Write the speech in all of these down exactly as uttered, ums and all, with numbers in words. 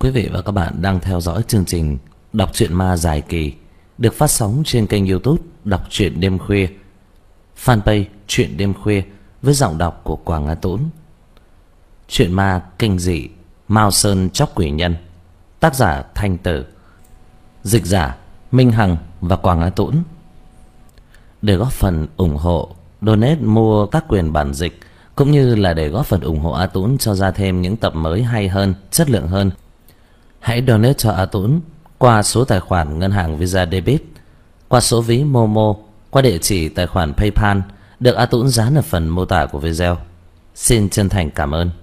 Quý vị và các bạn đang theo dõi chương trình Đọc truyện ma dài kỳ được phát sóng trên kênh YouTube Đọc truyện đêm khuya, fanpage Truyện đêm khuya với giọng đọc của Quảng Á Tũng. Truyện ma kinh dị Mao Sơn Chóc Quỷ Nhân, tác giả Thanh Tử, dịch giả Minh Hằng và Quảng Á Tũng. Để góp phần ủng hộ, donate mua tác quyền bản dịch cũng như là để góp phần ủng hộ A Tũng cho ra thêm những tập mới hay hơn, chất lượng hơn, hãy donate cho A Tũng qua số tài khoản ngân hàng Visa Debit, qua số ví Momo, qua địa chỉ tài khoản PayPal được A Tũng dán ở phần mô tả của video. Xin chân thành cảm ơn.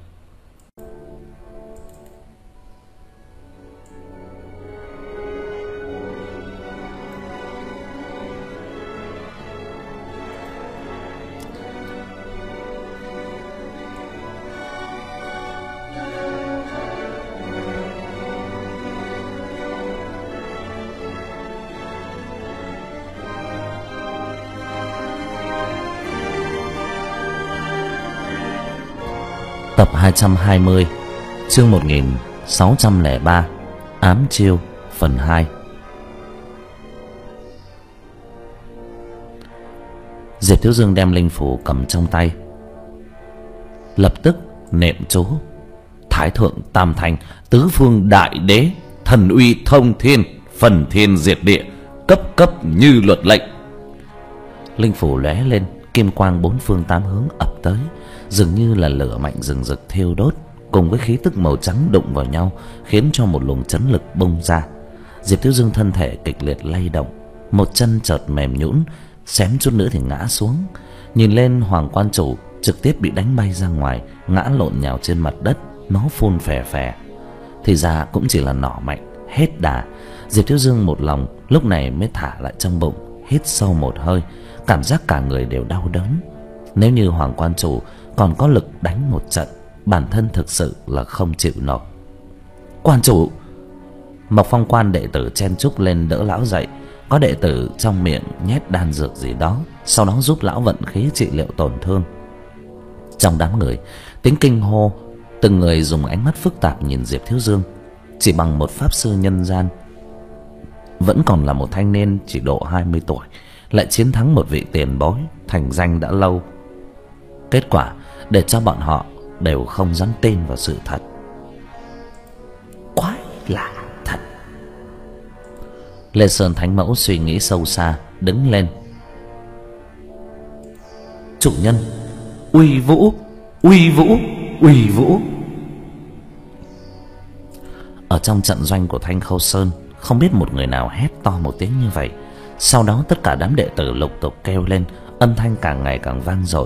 Tập hai trăm hai mươi, chương một nghìn sáu trăm lẻ ba, Ám chiêu phần hai. Diệp Thiếu Dương đem linh phủ cầm trong tay, lập tức niệm chú: Thái thượng tam thanh, tứ phương đại đế, thần uy thông thiên, phần thiên diệt địa, cấp cấp như luật lệnh. Linh phủ lóe lên, kim quang bốn phương tám hướng ập tới, dường như là lửa mạnh rừng rực thiêu đốt, cùng với khí tức màu trắng đụng vào nhau khiến cho một luồng chấn lực bung ra. Diệp Thiếu Dương thân thể kịch liệt lay động, một chân chợt mềm nhũn, xém chút nữa thì ngã xuống. Nhìn lên Hoàng Quan Chủ trực tiếp bị đánh bay ra ngoài, ngã lộn nhào trên mặt đất, nó phun phè phè. Thì ra cũng chỉ là nỏ mạnh, hết đà. Diệp Thiếu Dương một lòng lúc này mới thả lại trong bụng, hít sâu một hơi, cảm giác cả người đều đau đớn. Nếu như Hoàng Quan Chủ còn có lực đánh một trận, bản thân thực sự là không chịu nổi. Quan chủ! Mộc Phong Quan đệ tử chen chúc lên đỡ lão dậy. Có đệ tử trong miệng nhét đan dược gì đó, sau đó giúp lão vận khí trị liệu tổn thương. Trong đám người, tiếng kinh hô, từng người dùng ánh mắt phức tạp nhìn Diệp Thiếu Dương. Chỉ bằng một pháp sư nhân gian, vẫn còn là một thanh niên chỉ độ hai mươi tuổi, lại chiến thắng một vị tiền bối thành danh đã lâu. Kết quả để cho bọn họ đều không dám tin vào sự thật. Quái lạ thật. Lê Sơn Thánh Mẫu suy nghĩ sâu xa, đứng lên. Chủ nhân, uy vũ, uy vũ, uy vũ. Ở trong trận doanh của Thanh Khâu Sơn, không biết một người nào hét to một tiếng như vậy. Sau đó tất cả đám đệ tử lục tục kêu lên, âm thanh càng ngày càng vang dội.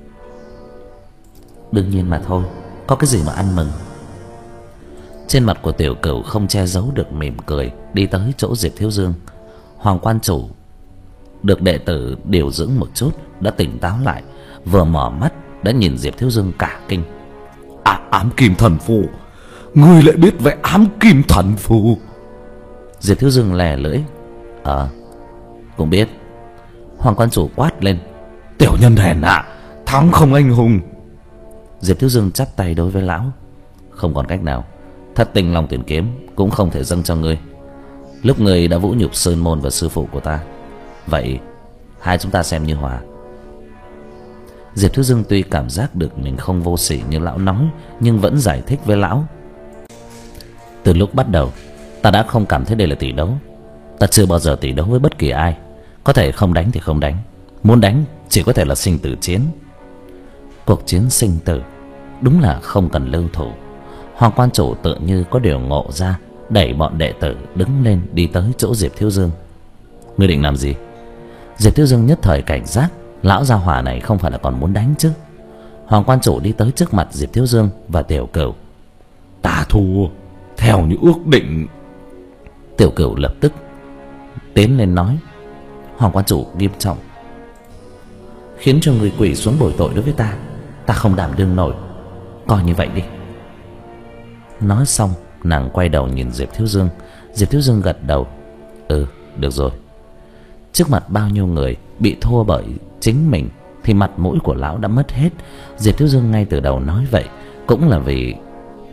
Đương nhiên mà thôi, có cái gì mà ăn mừng. Trên mặt của Tiểu Cửu không che giấu được mỉm cười, đi tới chỗ Diệp Thiếu Dương. Hoàng Quan Chủ được đệ tử điều dưỡng một chút đã tỉnh táo lại, vừa mở mắt đã nhìn Diệp Thiếu Dương cả kinh. À, ám kim thần phù, ngươi lại biết về ám kim thần phù? Diệp Thiếu Dương lè lưỡi. Ờ, à, cũng biết. Hoàng Quan Chủ quát lên. Tiểu nhân hèn hạ, thắng không anh hùng. Diệp Thiếu Dương chắp tay đối với lão. Không còn cách nào, thất tình Long Tuyển Kiếm cũng không thể dâng cho ngươi. Lúc ngươi đã vũ nhục Sơn Môn và sư phụ của ta, vậy hai chúng ta xem như hòa. Diệp Thiếu Dương tuy cảm giác được mình không vô sỉ như lão nói, nhưng vẫn giải thích với lão. Từ lúc bắt đầu, ta đã không cảm thấy đây là tỷ đấu. Ta chưa bao giờ tỷ đấu với bất kỳ ai. Có thể không đánh thì không đánh, muốn đánh chỉ có thể là sinh tử chiến. Cuộc chiến sinh tử đúng là không cần lưu thủ. Hoàng Quan Chủ tự như có điều ngộ ra, đẩy bọn đệ tử đứng lên đi tới chỗ Diệp Thiếu Dương. Ngươi định làm gì? Diệp Thiếu Dương nhất thời cảnh giác, lão gia hỏa này không phải là còn muốn đánh chứ. Hoàng Quan Chủ đi tới trước mặt Diệp Thiếu Dương và Tiểu Cửu. Ta thua theo như ước định. Tiểu Cửu lập tức tiến lên nói. Hoàng Quan Chủ nghiêm trọng. Khiến cho người quỷ xuống bồi tội đối với ta, ta không đảm đương nổi. Coi như vậy đi. Nói xong, nàng quay đầu nhìn Diệp Thiếu Dương. Diệp Thiếu Dương gật đầu. Ừ, được rồi. Trước mặt bao nhiêu người bị thua bởi chính mình thì mặt mũi của lão đã mất hết. Diệp Thiếu Dương ngay từ đầu nói vậy cũng là vì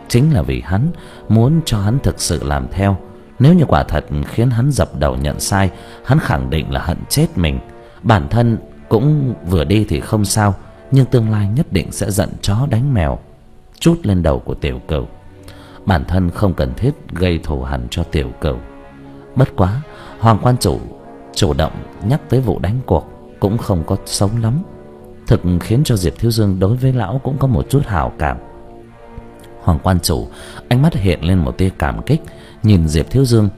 chính là vì hắn muốn cho hắn thực sự làm theo. Nếu như quả thật khiến hắn dập đầu nhận sai, hắn khẳng định là hận chết mình. Bản thân cũng vừa đi thì không sao, nhưng tương lai nhất định sẽ giận chó đánh mèo, trút lên đầu của Tiểu Cửu. Bản thân không cần thiết gây thù hằn cho Tiểu Cửu. Bất quá Hoàng quan chủ chủ động nhắc tới vụ đánh cuộc cũng không có xấu lắm, thực khiến cho Diệp Thiếu Dương đối với lão cũng có một chút hảo cảm. Hoàng quan chủ ánh mắt hiện lên một tia cảm kích, nhìn Diệp Thiếu Dương.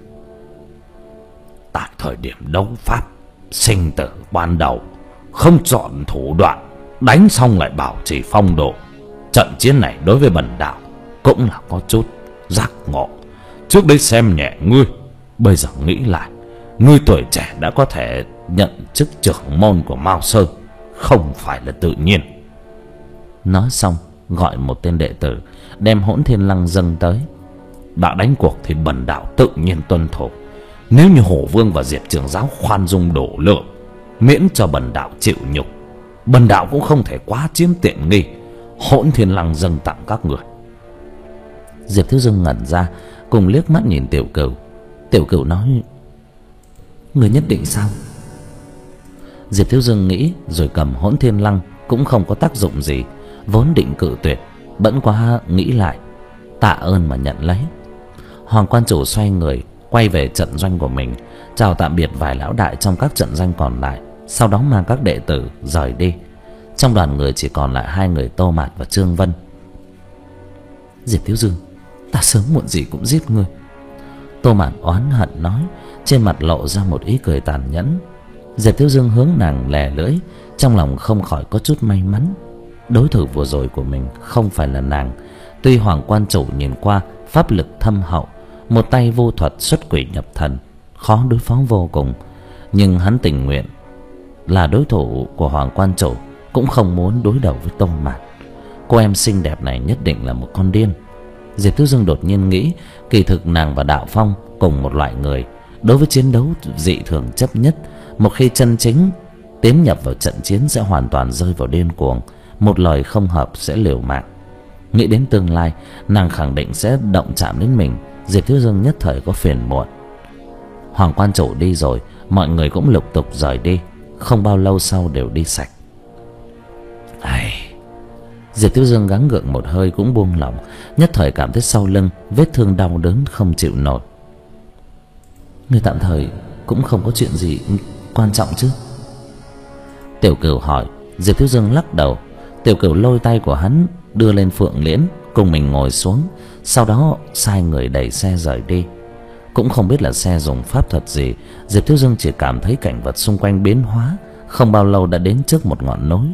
Tại thời điểm đấu pháp sinh tử ban đầu, không chọn thủ đoạn, đánh xong lại bảo trì phong độ, trận chiến này đối với bần đạo cũng là có chút giác ngộ. Trước đây xem nhẹ ngươi, bây giờ nghĩ lại, ngươi tuổi trẻ đã có thể nhận chức trưởng môn của Mao Sơn, không phải là tự nhiên. Nói xong gọi một tên đệ tử đem Hỗn Thiên Lăng dâng tới. Đã đánh cuộc thì bần đạo tự nhiên tuân thủ. Nếu như Hổ Vương và Diệp trưởng giáo khoan dung độ lượng, miễn cho bần đạo chịu nhục, bần đạo cũng không thể quá chiếm tiện nghi. Hỗn Thiên Lăng dâng tặng các người. Diệp Thiếu Dương ngẩn ra, cùng liếc mắt nhìn Tiểu Cửu. Tiểu Cửu nói: người nhất định sao? Diệp Thiếu Dương nghĩ rồi cầm Hỗn Thiên Lăng cũng không có tác dụng gì, vốn định cự tuyệt, bỗng quá nghĩ lại, tạ ơn mà nhận lấy. Hoàng quan chủ xoay người quay về trận doanh của mình, chào tạm biệt vài lão đại trong các trận doanh còn lại, sau đó mang các đệ tử rời đi. Trong đoàn người chỉ còn lại hai người Tô Mạt và Trương Vân. Diệp Thiếu Dương, ta sớm muộn gì cũng giết ngươi. Tô Mạt oán hận nói, trên mặt lộ ra một ý cười tàn nhẫn. Diệp Thiếu Dương hướng nàng lè lưỡi, trong lòng không khỏi có chút may mắn. Đối thủ vừa rồi của mình không phải là nàng. Tuy Hoàng quan chủ nhìn qua pháp lực thâm hậu, một tay vô thuật xuất quỷ nhập thần, khó đối phó vô cùng, nhưng hắn tình nguyện là đối thủ của Hoàng quan chủ, cũng không muốn đối đầu với Tô Mạt. Cô em xinh đẹp này nhất định là một con điên. Diệp Thiếu Dương đột nhiên nghĩ, kỳ thực nàng và Đạo Phong cùng một loại người, đối với chiến đấu dị thường chấp nhất. Một khi chân chính tiến nhập vào trận chiến sẽ hoàn toàn rơi vào điên cuồng, một lời không hợp sẽ liều mạng. Nghĩ đến tương lai, nàng khẳng định sẽ động chạm đến mình. Diệp Thiếu Dương nhất thời có phiền muộn. Hoàng quan chủ đi rồi, mọi người cũng lục tục rời đi, không bao lâu sau đều đi sạch. Ai... Diệp Thiếu Dương gắng gượng một hơi cũng buông lỏng, nhất thời cảm thấy sau lưng vết thương đau đớn không chịu nổi. Người tạm thời cũng không có chuyện gì quan trọng chứ? Tiểu Cửu hỏi. Diệp Thiếu Dương lắc đầu. Tiểu Cửu lôi tay của hắn đưa lên Phượng Liễn, cùng mình ngồi xuống, sau đó sai người đẩy xe rời đi. Cũng không biết là xe dùng pháp thuật gì, Diệp Thiếu Dương chỉ cảm thấy cảnh vật xung quanh biến hóa, không bao lâu đã đến trước một ngọn núi.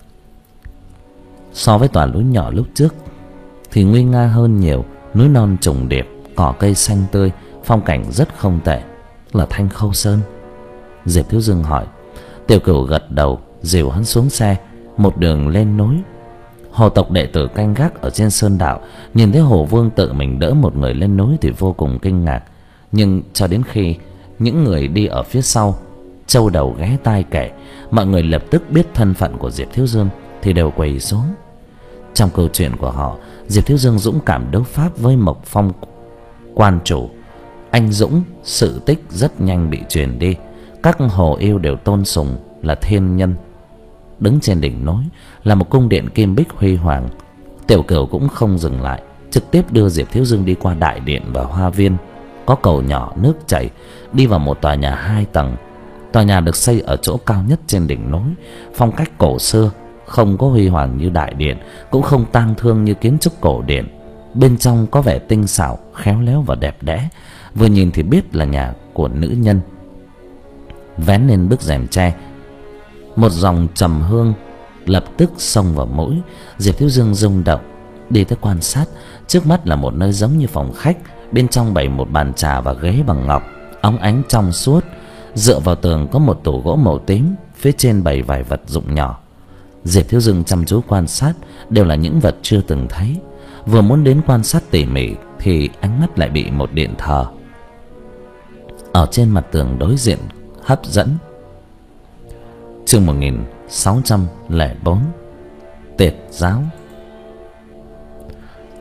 So với tòa núi nhỏ lúc trước thì nguy nga hơn nhiều, núi non trùng điệp, cỏ cây xanh tươi, phong cảnh rất không tệ. Là Thanh Khâu Sơn? Diệp Thiếu Dương hỏi. Tiểu Cửu gật đầu, dìu hắn xuống xe, một đường lên núi. Hồ tộc đệ tử canh gác ở trên sơn đạo nhìn thấy Hồ Vương tự mình đỡ một người lên núi thì vô cùng kinh ngạc, nhưng cho đến khi những người đi ở phía sau châu đầu ghé tai kể, mọi người lập tức biết thân phận của Diệp Thiếu Dương thì đều quỳ xuống. Trong câu chuyện của họ, Diệp Thiếu Dương dũng cảm đấu pháp với Mộc Phong quan chủ, anh dũng, sự tích rất nhanh bị truyền đi. Các hồ yêu đều tôn sùng là thiên nhân. Đứng trên đỉnh núi là một cung điện kim bích huy hoàng. Tiểu Cửu cũng không dừng lại, trực tiếp đưa Diệp Thiếu Dương đi qua đại điện và hoa viên. Có cầu nhỏ nước chảy, đi vào một tòa nhà hai tầng. Tòa nhà được xây ở chỗ cao nhất trên đỉnh núi, phong cách cổ xưa, không có huy hoàng như đại điện, cũng không tang thương như kiến trúc cổ điển. Bên trong có vẻ tinh xảo, khéo léo và đẹp đẽ, vừa nhìn thì biết là nhà của nữ nhân. Vén lên bức rèm tre, một dòng trầm hương lập tức xông vào mũi. Diệp Thiếu Dương rung động, đi tới quan sát. Trước mắt là một nơi giống như phòng khách, bên trong bày một bàn trà và ghế bằng ngọc, óng ánh trong suốt. Dựa vào tường có một tủ gỗ màu tím, phía trên bày vài vật dụng nhỏ. Diệp Thiếu Dương chăm chú quan sát, đều là những vật chưa từng thấy. Vừa muốn đến quan sát tỉ mỉ thì ánh mắt lại bị một điện thờ ở trên mặt tường đối diện hấp dẫn. Chương một nghìn sáu trăm lẻ bốn, Tiệt giáo.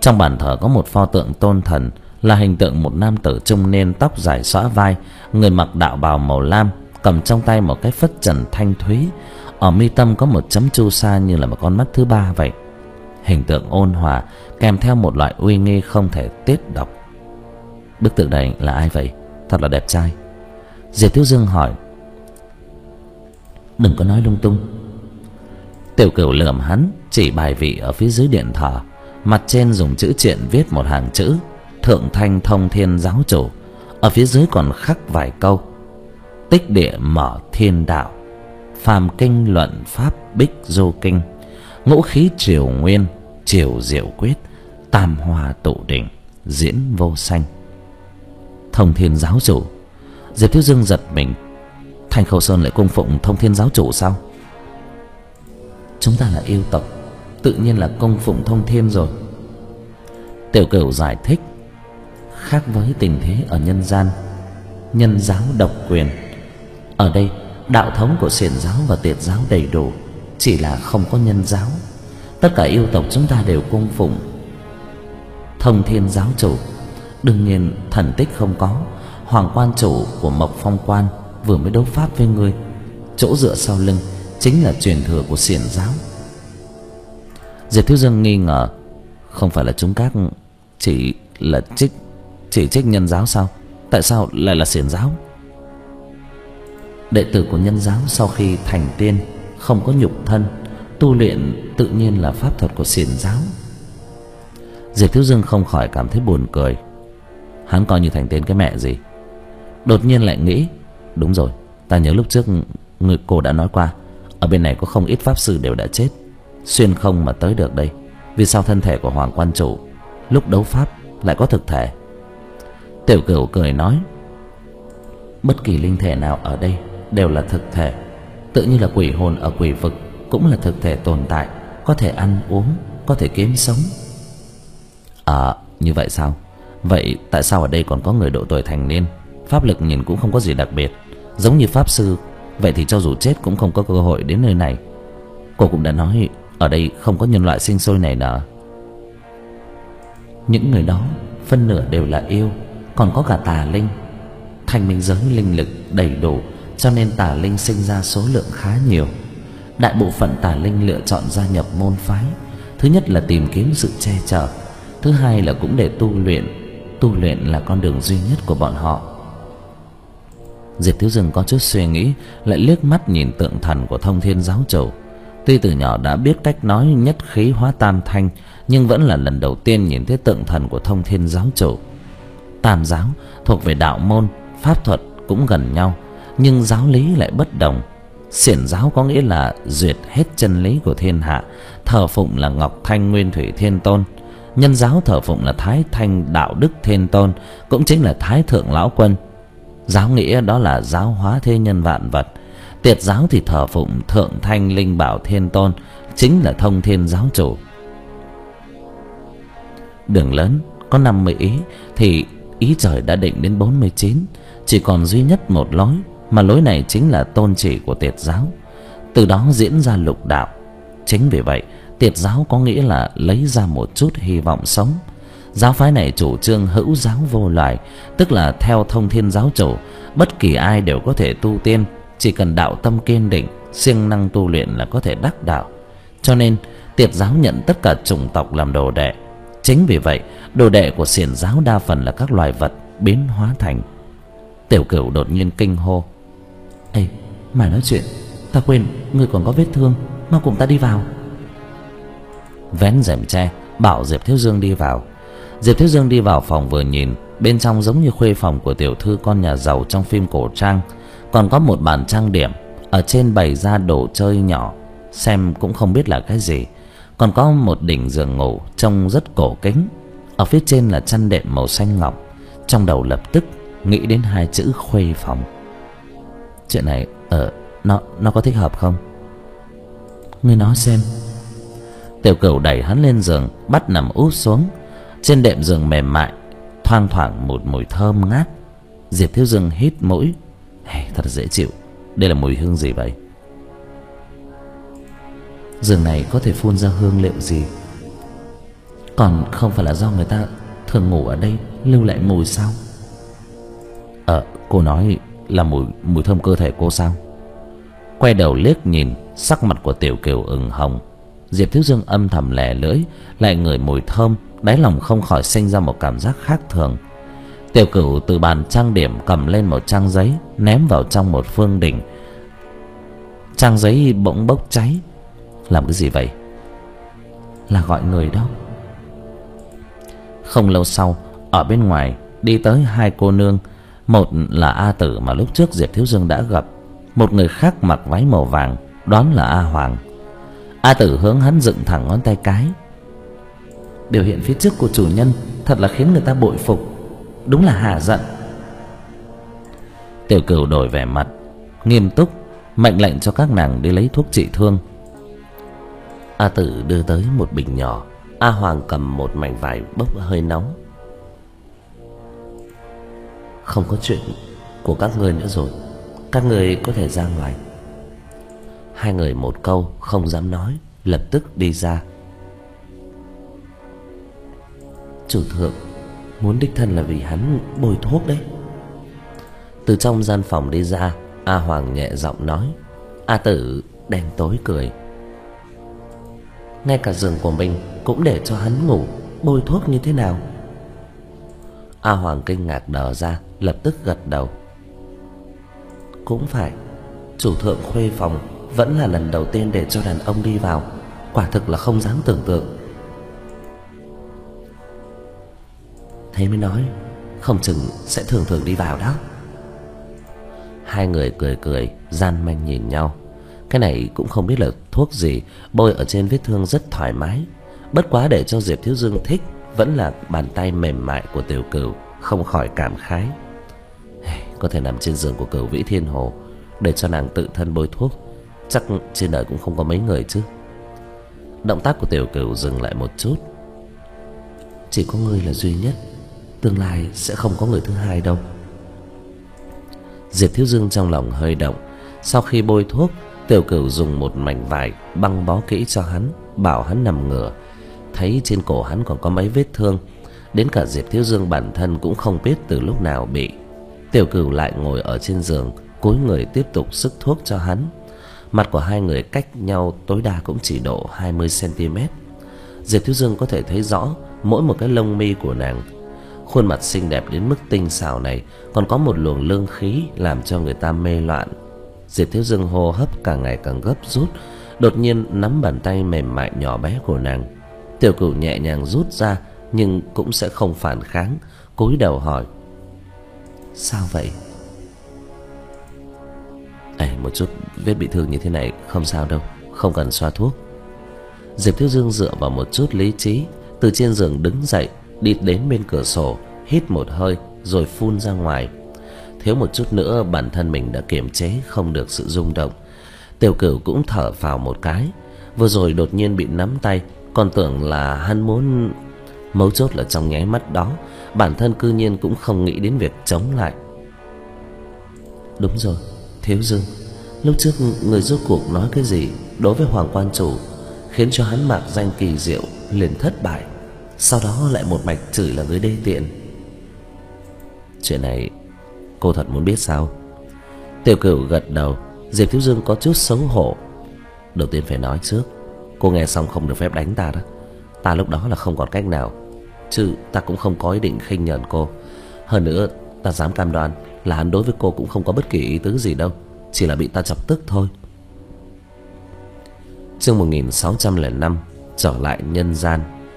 Trong bàn thờ có một pho tượng tôn thần, là hình tượng một nam tử trung niên, tóc dài xõa vai, người mặc đạo bào màu lam, cầm trong tay một cái phất trần thanh thúy. Ở mi tâm có một chấm chu sa như là một con mắt thứ ba vậy. Hình tượng ôn hòa kèm theo một loại uy nghi không thể tiết đọc. Bức tượng này là ai vậy? Thật là đẹp trai. Diệp Thiếu Dương hỏi. Đừng có nói lung tung. Tiểu Cửu lườm hắn, chỉ bài vị ở phía dưới điện thờ. Mặt trên dùng chữ triện viết một hàng chữ: Thượng Thanh Thông Thiên Giáo Chủ. Ở phía dưới còn khắc vài câu: Tích địa mở thiên đạo, phàm kinh luận pháp bích du kinh, ngũ khí triều nguyên, triều diệu quyết, tam hòa tụ đỉnh, diễn vô sanh. Thông Thiên Giáo Chủ. Diệp Thiếu Dương giật mình. Thanh Khâu Sơn lại cung phụng Thông Thiên Giáo Chủ sao? Chúng ta là yêu tộc, tự nhiên là cung phụng Thông Thiên rồi. Tiểu Cửu giải thích. Khác với tình thế ở nhân gian, nhân giáo độc quyền. Ở đây đạo thống của xiển giáo và tiệt giáo đầy đủ, chỉ là không có nhân giáo. Tất cả yêu tộc chúng ta đều cung phụng Thông Thiên Giáo Chủ. Đương nhiên thần tích không có. Hoàng quan chủ của Mộc Phong Quan vừa mới đấu pháp với ngươi, chỗ dựa sau lưng chính là truyền thừa của xiển giáo. Diệp Thiếu Dương nghi ngờ. Không phải là chúng các chỉ là trích chỉ trích nhân giáo sao? Tại sao lại là xiển giáo? Đệ tử của nhân giáo sau khi thành tiên không có nhục thân, tu luyện tự nhiên là pháp thuật của xiển giáo. Diệp Thiếu Dương không khỏi cảm thấy buồn cười. Hắn coi như thành tiên cái mẹ gì. Đột nhiên lại nghĩ, đúng rồi, ta nhớ lúc trước người cô đã nói qua, ở bên này có không ít pháp sư đều đã chết, xuyên không mà tới được đây. Vì sao thân thể của Hoàng quan chủ lúc đấu pháp lại có thực thể? Tiểu Cửu cười nói. Bất kỳ linh thể nào ở đây đều là thực thể. Tự như là quỷ hồn ở quỷ vực cũng là thực thể tồn tại, có thể ăn uống, có thể kiếm sống. À, như vậy sao? Vậy tại sao ở đây còn có người độ tuổi thành niên, pháp lực nhìn cũng không có gì đặc biệt, giống như pháp sư? Vậy thì cho dù chết cũng không có cơ hội đến nơi này. Cô cũng đã nói ở đây không có nhân loại sinh sôi nảy nở. Những người đó phân nửa đều là yêu, còn có cả tà linh. Thanh minh giới linh lực đầy đủ, cho nên tà linh sinh ra số lượng khá nhiều. Đại bộ phận tà linh lựa chọn gia nhập môn phái, thứ nhất là tìm kiếm sự che chở, thứ hai là cũng để tu luyện. Tu luyện là con đường duy nhất của bọn họ. Diệp Thiếu Dương có chút suy nghĩ, lại liếc mắt nhìn tượng thần của Thông Thiên Giáo Chủ. Tuy từ nhỏ đã biết cách nói nhất khí hóa tam thanh, nhưng vẫn là lần đầu tiên nhìn thấy tượng thần của Thông Thiên Giáo Chủ. Tam giáo thuộc về đạo môn, pháp thuật cũng gần nhau, nhưng giáo lý lại bất đồng. Xiển giáo có nghĩa là duyệt hết chân lý của thiên hạ, thờ phụng là Ngọc Thanh Nguyên Thủy Thiên Tôn. Nhân giáo thờ phụng là Thái Thanh Đạo Đức Thiên Tôn, cũng chính là Thái Thượng Lão Quân. Giáo nghĩa đó là giáo hóa thế nhân vạn vật. Tiệt giáo thì thờ phụng Thượng Thanh Linh Bảo Thiên Tôn, chính là Thông Thiên Giáo Chủ. Đường lớn có năm mươi ý, thì ý trời đã định đến bốn mươi chín. Chỉ còn duy nhất một lối, mà lối này chính là tôn chỉ của tiệt giáo. Từ đó diễn ra lục đạo. Chính vì vậy tiệt giáo có nghĩa là lấy ra một chút hy vọng sống. Giáo phái này chủ trương hữu giáo vô loài, tức là theo Thông Thiên Giáo Chủ, bất kỳ ai đều có thể tu tiên, chỉ cần đạo tâm kiên định, siêng năng tu luyện là có thể đắc đạo. Cho nên tiệt giáo nhận tất cả chủng tộc làm đồ đệ. Chính vì vậy đồ đệ của xiển giáo đa phần là các loài vật biến hóa thành. Tiểu Cửu đột nhiên kinh hô. Ê, mà nói chuyện, ta quên ngươi còn có vết thương, mau cùng ta đi vào. Vén rèm tre bảo Diệp Thiếu Dương đi vào. Diệp Thiếu Dương đi vào phòng vừa nhìn, bên trong giống như khuê phòng của tiểu thư con nhà giàu trong phim cổ trang. Còn có một bàn trang điểm, ở trên bày ra đồ chơi nhỏ, xem cũng không biết là cái gì. Còn có một đỉnh giường ngủ trông rất cổ kính, ở phía trên là chăn đệm màu xanh ngọc. Trong đầu lập tức nghĩ đến hai chữ khuê phòng. Chuyện này ờ nó nó có thích hợp không? Ngươi nói xem. Tiểu Cửu đẩy hắn lên giường, bắt nằm úp xuống. Trên đệm giường mềm mại thoang thoảng một mùi thơm ngát. Diệp Thiếu Dương hít mũi. Hey, thật dễ chịu. Đây là mùi hương gì vậy? Giường này có thể phun ra hương liệu gì? Còn không phải là do người ta thường ngủ ở đây lưu lại mùi sao? Ờ, cô nói là mùi mùi thơm cơ thể cô sao? Quay đầu liếc nhìn, sắc mặt của Tiểu Kiều ửng hồng. Diệp Thiếu Dương âm thầm lè lưỡi, lại ngửi mùi thơm, đáy lòng không khỏi sinh ra một cảm giác khác thường. Tiểu Cửu từ bàn trang điểm cầm lên một trang giấy, ném vào trong một phương đỉnh. Trang giấy bỗng bốc cháy. Làm cái gì vậy? Là gọi người đâu. Không lâu sau, ở bên ngoài đi tới hai cô nương. Một là A Tử mà lúc trước Diệp Thiếu Dương đã gặp, một người khác mặc váy màu vàng, đoán là A Hoàng. A Tử hướng hắn dựng thẳng ngón tay cái. Biểu hiện phía trước của chủ nhân thật là khiến người ta bội phục, đúng là hả giận. Tiểu Cửu đổi vẻ mặt nghiêm túc, mệnh lệnh cho các nàng đi lấy thuốc trị thương. A Tử đưa tới một bình nhỏ, A Hoàng cầm một mảnh vải bốc hơi nóng. Không có chuyện của các người nữa rồi, các người có thể ra ngoài. Hai người một câu không dám nói, lập tức đi ra. Chủ thượng muốn đích thân là vì hắn bôi thuốc đấy. Từ trong gian phòng đi ra, A Hoàng nhẹ giọng nói. A Tử đen tối cười. Ngay cả giường của mình cũng để cho hắn ngủ, bôi thuốc như thế nào? A Hoàng kinh ngạc đờ ra, lập tức gật đầu. Cũng phải, chủ thượng khuê phòng vẫn là lần đầu tiên để cho đàn ông đi vào, quả thực là không dám tưởng tượng. Thế mới nói, không chừng sẽ thường thường đi vào đó. Hai người cười cười, gian manh nhìn nhau. Cái này cũng không biết là thuốc gì, bôi ở trên vết thương rất thoải mái. Bất quá để cho Diệp Thiếu Dương thích vẫn là bàn tay mềm mại của Tiểu Cửu, không khỏi cảm khái. Có thể nằm trên giường của Cửu Vĩ Thiên Hồ để cho nàng tự thân bôi thuốc, chắc trên đời cũng không có mấy người chứ. Động tác của Tiểu Cửu dừng lại một chút. Chỉ có ngươi là duy nhất, tương lai sẽ không có người thứ hai đâu. Diệp Thiếu Dương trong lòng hơi động. Sau khi bôi thuốc, Tiểu Cửu dùng một mảnh vải băng bó kỹ cho hắn, bảo hắn nằm ngửa. Thấy trên cổ hắn còn có mấy vết thương, đến cả Diệp Thiếu Dương bản thân cũng không biết từ lúc nào bị. Tiểu Cửu lại ngồi ở trên giường, cúi người tiếp tục sức thuốc cho hắn. Mặt của hai người cách nhau tối đa cũng chỉ độ hai mươi xăng-ti-mét. Diệp Thiếu Dương có thể thấy rõ mỗi một cái lông mi của nàng. Khuôn mặt xinh đẹp đến mức tinh xảo này còn có một luồng lương khí làm cho người ta mê loạn. Diệp Thiếu Dương hô hấp càng ngày càng gấp rút, đột nhiên nắm bàn tay mềm mại nhỏ bé của nàng. Tiểu Cửu nhẹ nhàng rút ra nhưng cũng sẽ không phản kháng, cúi đầu hỏi. Sao vậy? Ê, một chút vết bị thương như thế này không sao đâu, không cần xoa thuốc. Diệp Thiếu Dương dựa vào một chút lý trí, từ trên giường đứng dậy, đi đến bên cửa sổ, hít một hơi rồi phun ra ngoài. Thiếu một chút nữa bản thân mình đã kiềm chế không được sự rung động. Tiểu Cửu cũng thở phào một cái. Vừa rồi đột nhiên bị nắm tay, còn tưởng là hắn muốn... Mấu chốt là trong nháy mắt đó, bản thân cư nhiên cũng không nghĩ đến việc chống lại. Đúng rồi, Thiếu Dương, lúc trước người rốt cuộc nói cái gì đối với Hoàng Quan Chủ khiến cho hắn mạc danh kỳ diệu liền thất bại, sau đó lại một mạch chửi là người đê tiện. Chuyện này cô thật muốn biết sao? Tiểu Cửu gật đầu. Diệp Thiếu Dương có chút xấu hổ. Đầu tiên phải nói trước, cô nghe xong không được phép đánh ta đó. Ta lúc đó là không còn cách nào, chứ ta cũng không có ý định khinh nhờn cô. Hơn nữa ta dám cam đoan là hắn đối với cô cũng không có bất kỳ ý tứ gì đâu, chỉ là bị ta chọc tức thôi. Chương một nghìn sáu trăm lẻ năm, trở lại nhân gian.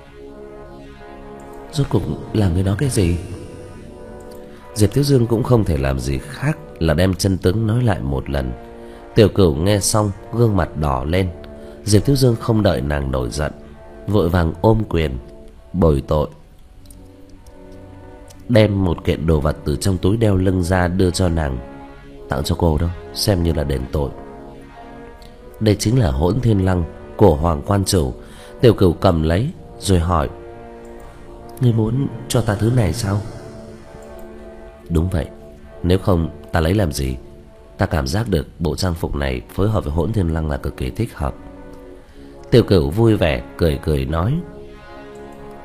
Rốt cuộc là người nói cái gì? Diệp Thiếu Dương cũng không thể làm gì khác là đem chân tướng nói lại một lần. Tiểu Cửu nghe xong gương mặt đỏ lên. Diệp Thiếu Dương không đợi nàng nổi giận, vội vàng ôm quyền bồi tội, đem một kiện đồ vật từ trong túi đeo lưng ra đưa cho nàng. Tặng cho cô đâu, xem như là đền tội. Đây chính là Hỗn Thiên Lăng của Hoàng Quan Chủ. Tiểu Cửu cầm lấy rồi hỏi. Ngươi muốn cho ta thứ này sao? Đúng vậy, nếu không ta lấy làm gì? Ta cảm giác được bộ trang phục này phối hợp với Hỗn Thiên Lăng là cực kỳ thích hợp. Tiểu Cửu vui vẻ cười cười nói.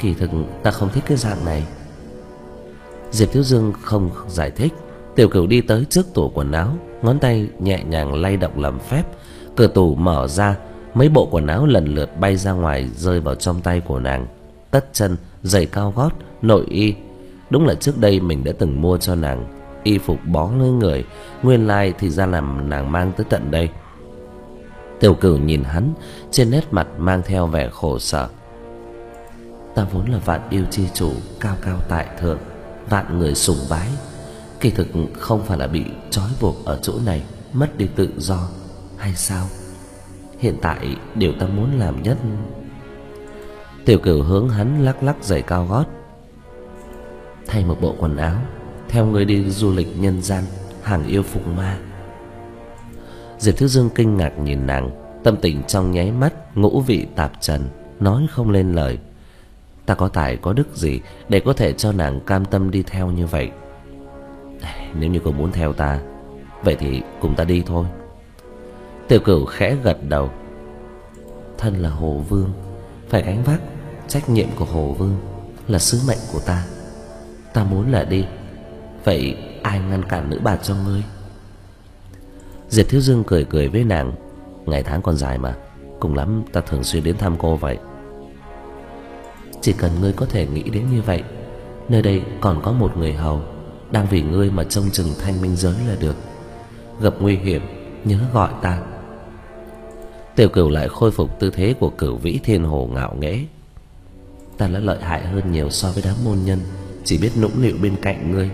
Kỳ thực ta không thích cái dạng này. Diệp Thiếu Dương không giải thích. Tiểu Cửu đi tới trước tủ quần áo, ngón tay nhẹ nhàng lay động làm phép. Cửa tủ mở ra, mấy bộ quần áo lần lượt bay ra ngoài, rơi vào trong tay của nàng. Tất chân, giày cao gót, nội y. Đúng là trước đây mình đã từng mua cho nàng y phục bó lên người, nguyên lai thì ra làm nàng mang tới tận đây. Tiểu Cửu nhìn hắn, trên nét mặt mang theo vẻ khổ sở. Ta vốn là vạn yêu chi chủ, cao cao tại thượng, vạn người sùng bái. Kỳ thực không phải là bị trói buộc ở chỗ này, mất đi tự do hay sao? Hiện tại điều ta muốn làm nhất... Tiểu Cửu hướng hắn lắc lắc giày cao gót. Thay một bộ quần áo, theo người đi du lịch nhân gian, hàng yêu phục ma. Diệp Thiếu Dương kinh ngạc nhìn nàng, tâm tình trong nháy mắt ngũ vị tạp trần, nói không lên lời. Ta có tài có đức gì để có thể cho nàng cam tâm đi theo như vậy? Nếu như cô muốn theo ta, vậy thì cùng ta đi thôi. Tiểu Cửu khẽ gật đầu. Thân là Hồ Vương, phải gánh vác trách nhiệm của Hồ Vương, là sứ mệnh của ta. Ta muốn là đi, vậy ai ngăn cản nữ bạt cho ngươi? Diệp Thiếu Dương cười cười với nàng. Ngày tháng còn dài mà, cùng lắm ta thường xuyên đến thăm cô vậy. Chỉ cần ngươi có thể nghĩ đến như vậy, nơi đây còn có một người hầu đang vì ngươi mà trông chừng thanh minh giới là được. Gặp nguy hiểm nhớ gọi ta. Tiểu Cửu lại khôi phục tư thế của Cửu Vĩ Thiên Hồ ngạo nghễ. Ta đã lợi hại hơn nhiều so với đám môn nhân chỉ biết nũng nịu bên cạnh ngươi.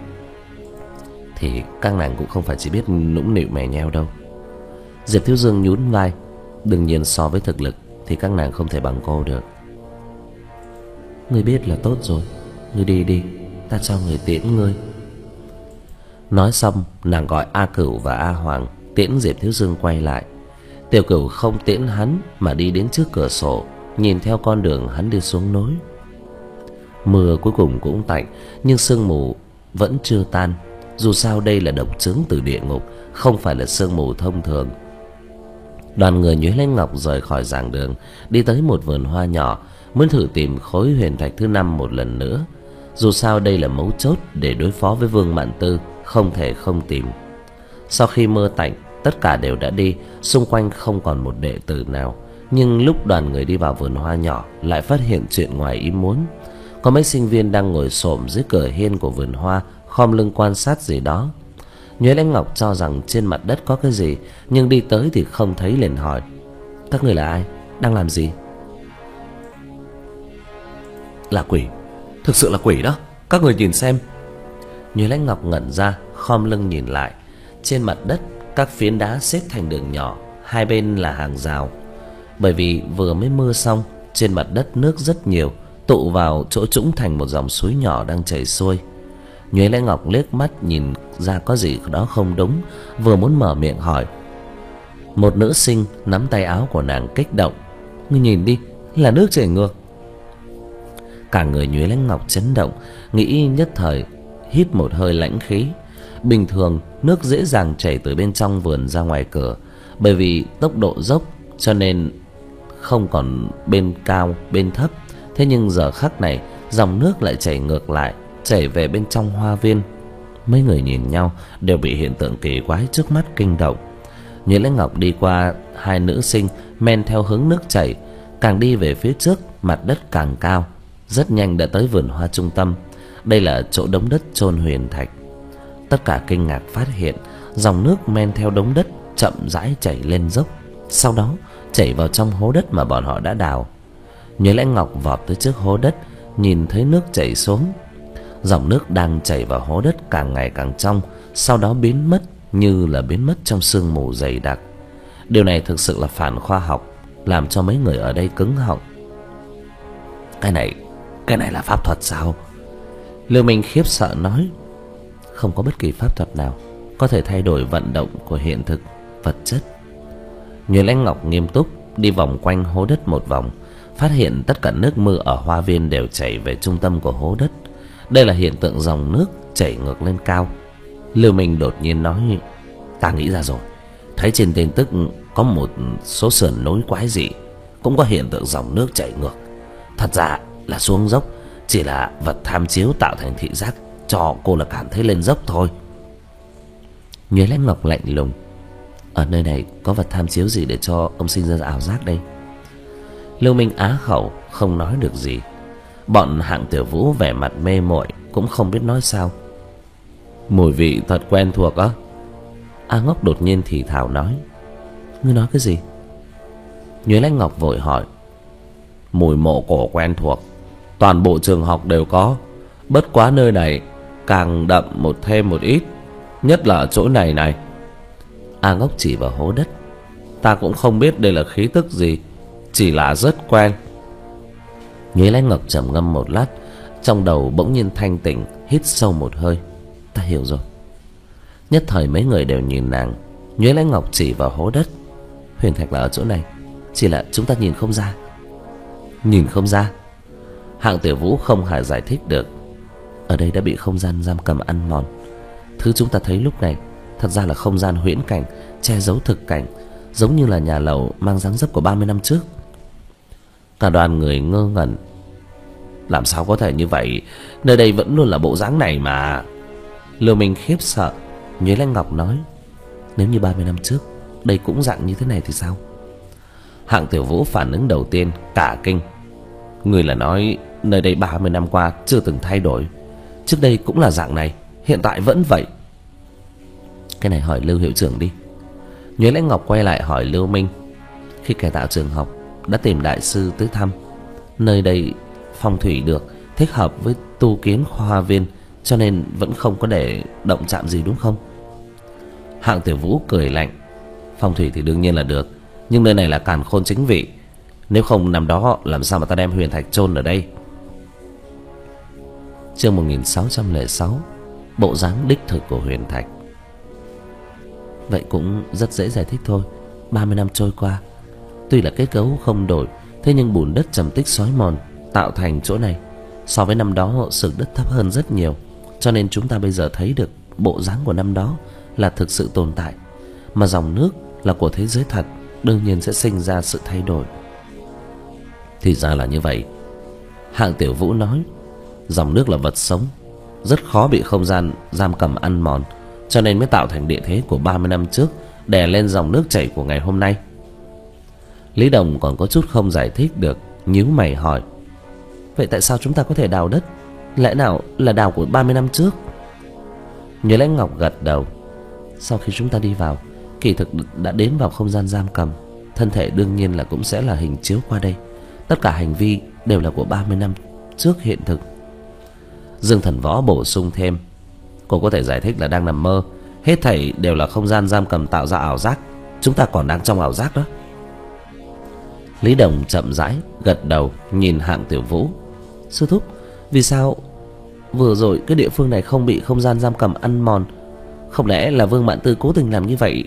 Thì các nàng cũng không phải chỉ biết nũng nịu mè nheo đâu. Diệp Thiếu Dương nhún vai. Đương nhiên so với thực lực thì các nàng không thể bằng cô được. Ngươi biết là tốt rồi, ngươi đi đi, ta cho người tiễn ngươi. Nói xong, nàng gọi A Cửu và A Hoàng tiễn Diệp Thiếu Dương quay lại. Tiểu Cửu không tiễn hắn mà đi đến trước cửa sổ, nhìn theo con đường hắn đi xuống núi. Mưa cuối cùng cũng tạnh, nhưng sương mù vẫn chưa tan. Dù sao đây là độc chứng từ địa ngục, không phải là sương mù thông thường. Đoàn người Nhuế Lãnh Ngọc rời khỏi giảng đường, đi tới một vườn hoa nhỏ, muốn thử tìm khối huyền thạch thứ năm một lần nữa. Dù sao đây là mấu chốt để đối phó với Vương Mạn Tư, không thể không tìm. Sau khi mưa tạnh, tất cả đều đã đi, xung quanh không còn một đệ tử nào. Nhưng lúc đoàn người đi vào vườn hoa nhỏ, lại phát hiện chuyện ngoài ý muốn. Có mấy sinh viên đang ngồi xổm dưới cửa hiên của vườn hoa, khom lưng quan sát gì đó. Nhuế Lãnh Ngọc cho rằng trên mặt đất có cái gì, nhưng đi tới thì không thấy, liền hỏi: các người là ai? Đang làm gì? Là quỷ, thực sự là quỷ đó, các người nhìn xem. Nhuế Lãnh Ngọc ngẩn ra, khom lưng nhìn lại. Trên mặt đất, các phiến đá xếp thành đường nhỏ, hai bên là hàng rào. Bởi vì vừa mới mưa xong, trên mặt đất nước rất nhiều, tụ vào chỗ trũng thành một dòng suối nhỏ đang chảy xuôi. Nhuế Lãnh Ngọc liếc mắt nhìn ra có gì đó không đúng, vừa muốn mở miệng hỏi, một nữ sinh nắm tay áo của nàng kích động: ngươi nhìn đi, là nước chảy ngược. Cả người Nhuế Lãnh Ngọc chấn động, nghĩ nhất thời hít một hơi lãnh khí. Bình thường nước dễ dàng chảy từ bên trong vườn ra ngoài cửa, bởi vì tốc độ dốc cho nên không còn bên cao bên thấp. Thế nhưng giờ khắc này, dòng nước lại chảy ngược lại, chảy về bên trong hoa viên. Mấy người nhìn nhau đều bị hiện tượng kỳ quái trước mắt kinh động. Nhuế Lãnh Ngọc đi qua hai nữ sinh, men theo hướng nước chảy, càng đi về phía trước, mặt đất càng cao. Rất nhanh đã tới vườn hoa trung tâm. Đây là chỗ đống đất chôn huyền thạch. Tất cả kinh ngạc phát hiện dòng nước men theo đống đất chậm rãi chảy lên dốc, sau đó chảy vào trong hố đất mà bọn họ đã đào. Nhuế Lãnh Ngọc vọt tới trước hố đất, nhìn thấy nước chảy xuống. Dòng nước đang chảy vào hố đất càng ngày càng trong, sau đó biến mất như là biến mất trong sương mù dày đặc. Điều này thực sự là phản khoa học, làm cho mấy người ở đây cứng họng. Cái này, cái này là pháp thuật sao? Lưu Minh khiếp sợ nói. Không có bất kỳ pháp thuật nào có thể thay đổi vận động của hiện thực, vật chất. Nhuế Lãnh Ngọc nghiêm túc đi vòng quanh hố đất một vòng, phát hiện tất cả nước mưa ở hoa viên đều chảy về trung tâm của hố đất. Đây là hiện tượng dòng nước chảy ngược lên cao. Lưu Minh đột nhiên nói: ta nghĩ ra rồi, thấy trên tin tức có một số sườn núi quái dị cũng có hiện tượng dòng nước chảy ngược. Thật ra là xuống dốc, chỉ là vật tham chiếu tạo thành thị giác cho cô là cảm thấy lên dốc thôi. Nhuế Lãnh Ngọc lạnh lùng: ở nơi này có vật tham chiếu gì để cho ông sinh ra ảo giác đây? Lưu Minh á khẩu không nói được gì. Bọn Hạng Tiểu Vũ vẻ mặt mê muội cũng không biết nói sao. Mùi vị thật quen thuộc á. A Ngốc đột nhiên thì thào nói: ngươi nói cái gì? Nhuế Lãnh Ngọc vội hỏi: mùi mộ cổ quen thuộc, toàn bộ trường học đều có, bất quá nơi này càng đậm một thêm một ít, nhất là ở chỗ này này. A Ngốc chỉ vào hố đất: ta cũng không biết đây là khí tức gì, chỉ là rất quen. Nhuế Lãnh Ngọc trầm ngâm một lát, trong đầu bỗng nhiên thanh tỉnh, hít sâu một hơi: ta hiểu rồi. Nhất thời mấy người đều nhìn nàng. Nhuế Lãnh Ngọc chỉ vào hố đất: huyền thạch là ở chỗ này, chỉ là chúng ta nhìn không ra. Nhìn không ra? Hạng Tiểu Vũ không hề giải thích được. Ở đây đã bị không gian giam cầm ăn mòn. Thứ chúng ta thấy lúc này thật ra là không gian huyễn cảnh, che giấu thực cảnh, giống như là nhà lầu mang dáng dấp của ba mươi năm trước. Cả đoàn người ngơ ngẩn. Làm sao có thể như vậy? Nơi đây vẫn luôn là bộ dáng này mà. Lưu Minh khiếp sợ. Nhuế Lãnh Ngọc nói: nếu như ba mươi năm trước đây cũng dạng như thế này thì sao? Hạng Tiểu Vũ phản ứng đầu tiên cả kinh: người là nói nơi đây ba mươi năm qua chưa từng thay đổi? Trước đây cũng là dạng này, hiện tại vẫn vậy? Cái này hỏi Lưu hiệu trưởng đi. Nhuế Lãnh Ngọc quay lại hỏi Lưu Minh: khi cải tạo trường học đã tìm đại sư tới thăm, nơi đây phong thủy được, thích hợp với tu kiến khoa viên, cho nên vẫn không có để động chạm gì đúng không? Hạng Tiểu Vũ cười lạnh: phong thủy thì đương nhiên là được, nhưng nơi này là càn khôn chính vị, nếu không năm đó làm sao mà ta đem huyền thạch chôn ở đây? Chương một nghìn sáu trăm lẻ sáu: bộ dáng đích thực của huyền thạch. Vậy cũng rất dễ giải thích thôi. ba mươi năm trôi qua, tuy là kết cấu không đổi, thế nhưng bùn đất trầm tích xói mòn tạo thành chỗ này so với năm đó sực đất thấp hơn rất nhiều, cho nên chúng ta bây giờ thấy được bộ dáng của năm đó là thực sự tồn tại. Mà dòng nước là của thế giới thật, đương nhiên sẽ sinh ra sự thay đổi. Thì ra là như vậy. Hạng Tiểu Vũ nói: dòng nước là vật sống, rất khó bị không gian giam cầm ăn mòn, cho nên mới tạo thành địa thế của ba mươi năm trước đè lên dòng nước chảy của ngày hôm nay. Lý Đồng còn có chút không giải thích được, nhíu mày hỏi: vậy tại sao chúng ta có thể đào đất? Lẽ nào là đào của ba mươi năm trước? Nhuế Lãnh Ngọc gật đầu: sau khi chúng ta đi vào, kỳ thực đã đến vào không gian giam cầm, thân thể đương nhiên là cũng sẽ là hình chiếu qua đây. Tất cả hành vi đều là của ba mươi năm trước hiện thực. Dương Thần Võ bổ sung thêm: cô có thể giải thích là đang nằm mơ, hết thảy đều là không gian giam cầm tạo ra ảo giác, chúng ta còn đang trong ảo giác đó. Lý Đồng chậm rãi gật đầu, nhìn Hạng Tiểu Vũ: sư thúc, vì sao vừa rồi cái địa phương này không bị không gian giam cầm ăn mòn? Không lẽ là Vương Mạn Tư cố tình làm như vậy?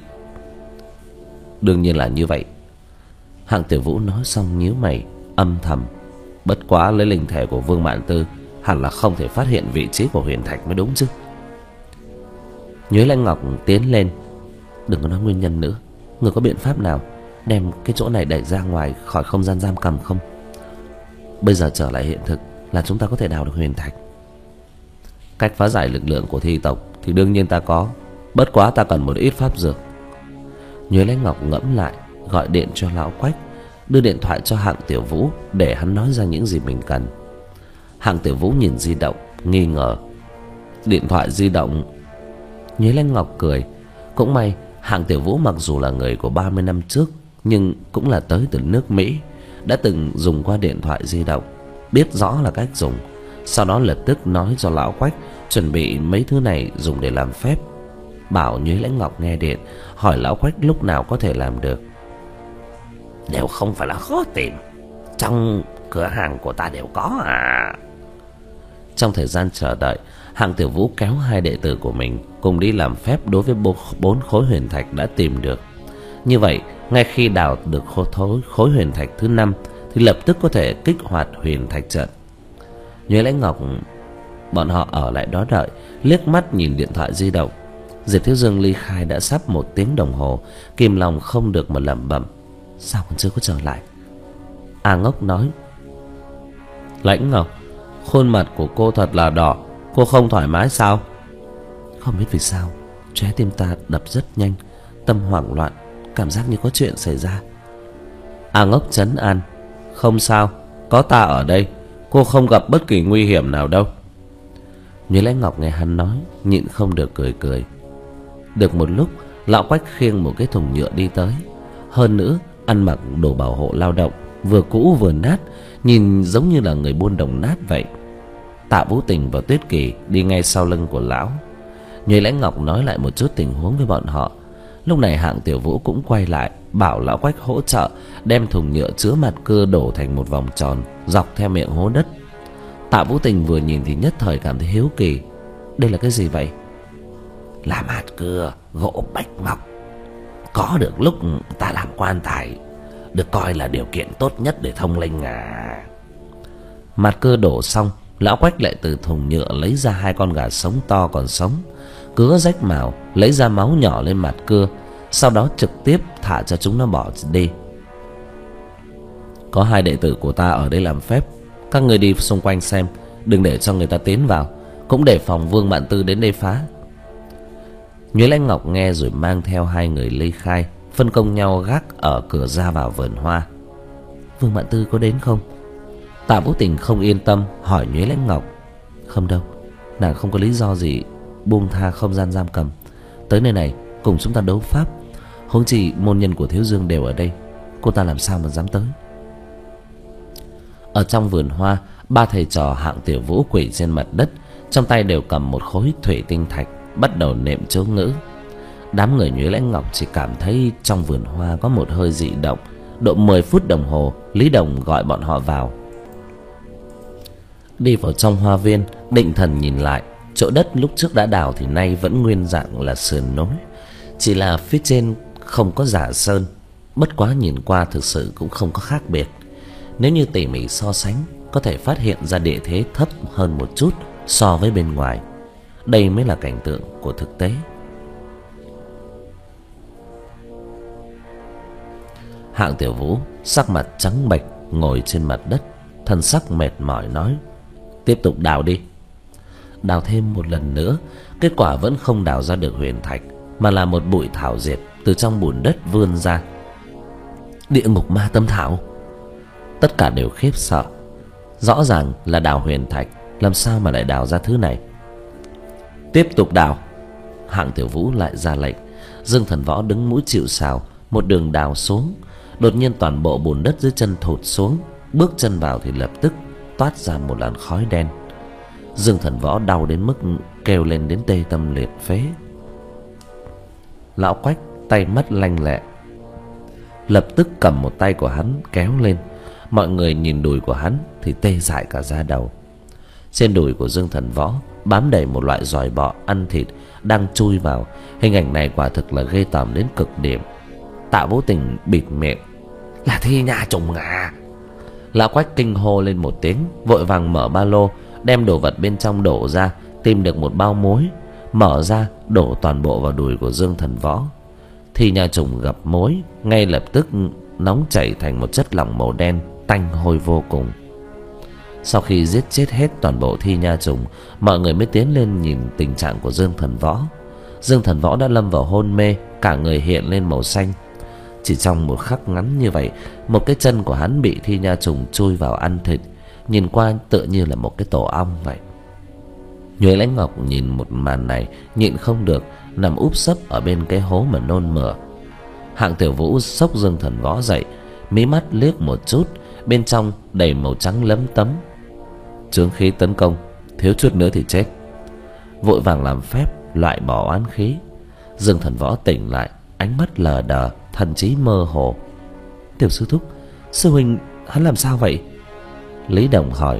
Đương nhiên là như vậy. Hạng Tiểu Vũ nói xong nhíu mày âm thầm: bất quá lấy linh thể của Vương Mạn Tư hẳn là không thể phát hiện vị trí của huyền thạch mới đúng chứ. Nhuế Lãnh Ngọc tiến lên: đừng có nói nguyên nhân nữa, người có biện pháp nào đem cái chỗ này đẩy ra ngoài khỏi không gian giam cầm không? Bây giờ trở lại hiện thực là chúng ta có thể đào được huyền thạch. Cách phá giải lực lượng của thi tộc thì đương nhiên ta có, bất quá ta cần một ít pháp dược. Nhuế Lãnh Ngọc ngẫm lại, gọi điện cho lão Quách, đưa điện thoại cho Hạng Tiểu Vũ để hắn nói ra những gì mình cần. Hạng Tiểu Vũ nhìn di động nghi ngờ: điện thoại di động? Nhuế Lãnh Ngọc cười: cũng may Hạng Tiểu Vũ mặc dù là người của ba mươi năm trước, nhưng cũng là tới từ nước Mỹ, đã từng dùng qua điện thoại di động, biết rõ là cách dùng. Sau đó lập tức nói cho lão Quách chuẩn bị mấy thứ này dùng để làm phép, bảo Nhuế Lãnh Ngọc nghe điện, hỏi lão Quách lúc nào có thể làm được. Đều không phải là khó tìm, trong cửa hàng của ta đều có à. Trong thời gian chờ đợi, Hạng Tiểu Vũ kéo hai đệ tử của mình cùng đi làm phép đối với bốn khối huyền thạch đã tìm được. Như vậy, ngay khi đào được khối, khối huyền thạch thứ năm thì lập tức có thể kích hoạt huyền thạch trận. Nhuế Lãnh Ngọc bọn họ ở lại đó đợi, liếc mắt nhìn điện thoại di động. Diệp Thiếu Dương ly khai đã sắp một tiếng đồng hồ, kìm lòng không được mà lẩm bẩm: sao còn chưa có trở lại? A Ngốc nói: Lãnh Ngọc, khuôn mặt của cô thật là đỏ. Cô không thoải mái sao? Không biết vì sao trái tim ta đập rất nhanh, tâm hoảng loạn, cảm giác như có chuyện xảy ra. A Ngốc trấn an. Không sao, có ta ở đây, cô không gặp bất kỳ nguy hiểm nào đâu. Nhuế Lãnh Ngọc nghe hắn nói, nhịn không được cười cười. Được một lúc, lão Quách khiêng một cái thùng nhựa đi tới. Hơn nữa ăn mặc đồ bảo hộ lao động, vừa cũ vừa nát, nhìn giống như là người buôn đồng nát vậy. Tạ Vũ Tình và Tuyết Kỳ đi ngay sau lưng của lão. Nhuế Lãnh Ngọc nói lại một chút tình huống với bọn họ. Lúc này Hạng Tiểu Vũ cũng quay lại, bảo lão Quách hỗ trợ đem thùng nhựa chứa mạt cưa đổ thành một vòng tròn dọc theo miệng hố đất. Tạ Vũ Tình vừa nhìn thì nhất thời cảm thấy hiếu kỳ. Đây là cái gì vậy? Là mạt cưa gỗ bạch ngọc, có được lúc ta làm quan tài, được coi là điều kiện tốt nhất để thông linh à. Mạt cưa đổ xong, lão Quách lại từ thùng nhựa lấy ra hai con gà sống to còn sống, cứa rách mào, lấy ra máu nhỏ lên mặt cưa, sau đó trực tiếp thả cho chúng nó bỏ đi. Có hai đệ tử của ta ở đây làm phép, các người đi xung quanh xem, đừng để cho người ta tiến vào, cũng để phòng Vương Mạn Tư đến đây phá. Nhuế Lãnh Ngọc nghe rồi mang theo hai người ly khai, phân công nhau gác ở cửa ra vào vườn hoa. Vương Mạn Tư có đến không? Tạ Vũ Tình không yên tâm hỏi Nhuế Lãnh Ngọc. Không đâu, nàng không có lý do gì buông tha không gian giam cầm, tới nơi này cùng chúng ta đấu pháp. Huống chi môn nhân của Thiếu Dương đều ở đây, cô ta làm sao mà dám tới. Ở trong vườn hoa, ba thầy trò Hạng Tiểu Vũ quỳ trên mặt đất, trong tay đều cầm một khối thủy tinh thạch, bắt đầu niệm chú ngữ. Đám người Nhuế Lãnh Ngọc chỉ cảm thấy trong vườn hoa có một hơi dị động. Độ mười phút đồng hồ, Lý Đồng gọi bọn họ vào. Đi vào trong hoa viên, định thần nhìn lại, chỗ đất lúc trước đã đào thì nay vẫn nguyên dạng là sườn nối, chỉ là phía trên không có giả sơn. Bất quá nhìn qua thực sự cũng không có khác biệt. Nếu như tỉ mỉ so sánh, có thể phát hiện ra địa thế thấp hơn một chút so với bên ngoài. Đây mới là cảnh tượng của thực tế. Hạng Tiểu Vũ sắc mặt trắng bệch ngồi trên mặt đất, thân sắc mệt mỏi nói: Tiếp tục đào đi. Đào thêm một lần nữa, kết quả vẫn không đào ra được huyền thạch, mà là một bụi thảo diệp từ trong bùn đất vươn ra. Địa ngục ma tâm thảo. Tất cả đều khiếp sợ. Rõ ràng là đào huyền thạch, làm sao mà lại đào ra thứ này? Tiếp tục đào. Hạng Tiểu Vũ lại ra lệnh. Dương Thần Võ đứng mũi chịu sào, một đường đào xuống. Đột nhiên toàn bộ bùn đất dưới chân thụt xuống, bước chân vào thì lập tức toát ra một làn khói đen. Dương Thần Võ đau đến mức kêu lên đến tê tâm liệt phế. Lão Quách tay mắt lanh lẹ, lập tức cầm một tay của hắn kéo lên. Mọi người nhìn đùi của hắn thì tê dại cả da đầu. Trên đùi của Dương Thần Võ bám đầy một loại giòi bọ ăn thịt đang chui vào. Hình ảnh này quả thực là ghê tởm đến cực điểm. Tạ Vũ Tình bịt miệng: Là thi nha trùng à? Lão Quách kinh hô lên một tiếng, vội vàng mở ba lô, đem đồ vật bên trong đổ ra, tìm được một bao muối, mở ra đổ toàn bộ vào đùi của Dương Thần Võ. Thi nha trùng gặp muối, ngay lập tức nóng chảy thành một chất lỏng màu đen, tanh hôi vô cùng. Sau khi giết chết hết toàn bộ thi nha trùng, mọi người mới tiến lên nhìn tình trạng của Dương Thần Võ. Dương Thần Võ đã lâm vào hôn mê, cả người hiện lên màu xanh. Chỉ trong một khắc ngắn như vậy, một cái chân của hắn bị thi nha trùng chui vào ăn thịt, nhìn qua tựa như là một cái tổ ong vậy. Nhuế Lãnh Ngọc nhìn một màn này, nhịn không được nằm úp sấp ở bên cái hố mà nôn mửa. Hạng Tiểu Vũ xốc Dương Thần Võ dậy, mí mắt liếc một chút, bên trong đầy màu trắng lấm tấm. Chướng khí tấn công, thiếu chút nữa thì chết. Vội vàng làm phép loại bỏ oán khí. Dương Thần Võ tỉnh lại, ánh mắt lờ đờ, thần trí mơ hồ. Tiểu sư thúc, sư huynh hắn làm sao vậy? Lý Đồng hỏi.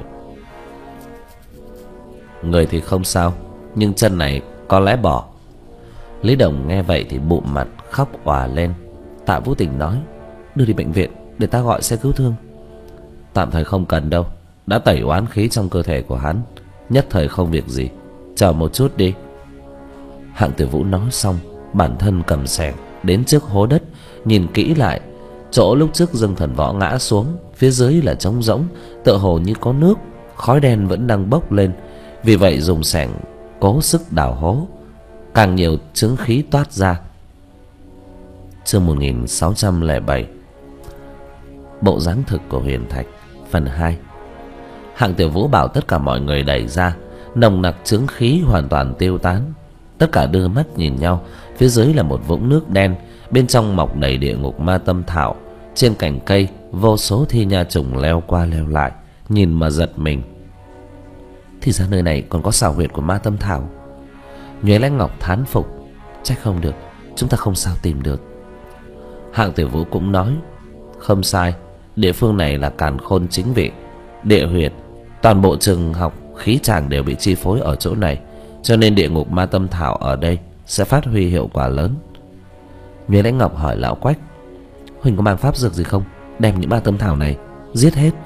Người thì không sao, nhưng chân này có lẽ bỏ. Lý Đồng nghe vậy thì bụm mặt khóc òa lên. Tạ Vũ Tình nói: Đưa đi bệnh viện để ta gọi xe cứu thương. Tạm thời không cần đâu, đã tẩy oán khí trong cơ thể của hắn, nhất thời không việc gì. Chờ một chút đi. Hạng Tiểu Vũ nói xong, bản thân cầm xẻng đến trước hố đất, nhìn kỹ lại. Chỗ lúc trước Dương Thần Võ ngã xuống, phía dưới là trống rỗng, tựa hồ như có nước, khói đen vẫn đang bốc lên. Vì vậy dùng xẻng cố sức đào hố, càng nhiều chứng khí toát ra. Chương một nghìn sáu trăm lẻ bảy. Bộ dáng thực của huyền thạch phần hai. Hạng Tiểu Vũ bảo tất cả mọi người đẩy ra. Nồng nặc chứng khí hoàn toàn tiêu tán. Tất cả đưa mắt nhìn nhau. Phía dưới là một vũng nước đen, bên trong mọc đầy địa ngục ma tâm thảo. Trên cành cây vô số thi nha trùng leo qua leo lại, nhìn mà giật mình. Thì ra nơi này còn có xào huyệt của ma tâm thảo. Nhuế Lãnh Ngọc thán phục. Trách không được, chúng ta không sao tìm được. Hạng Tiểu Vũ cũng nói, không sai, địa phương này là càn khôn chính vị, địa huyệt. Toàn bộ trường học khí tràng đều bị chi phối ở chỗ này, cho nên địa ngục ma tâm thảo ở đây sẽ phát huy hiệu quả lớn. Nhuế Lãnh Ngọc hỏi lão Quách, Huỳnh có mang pháp dược gì không, đem những ma tâm thảo này giết hết?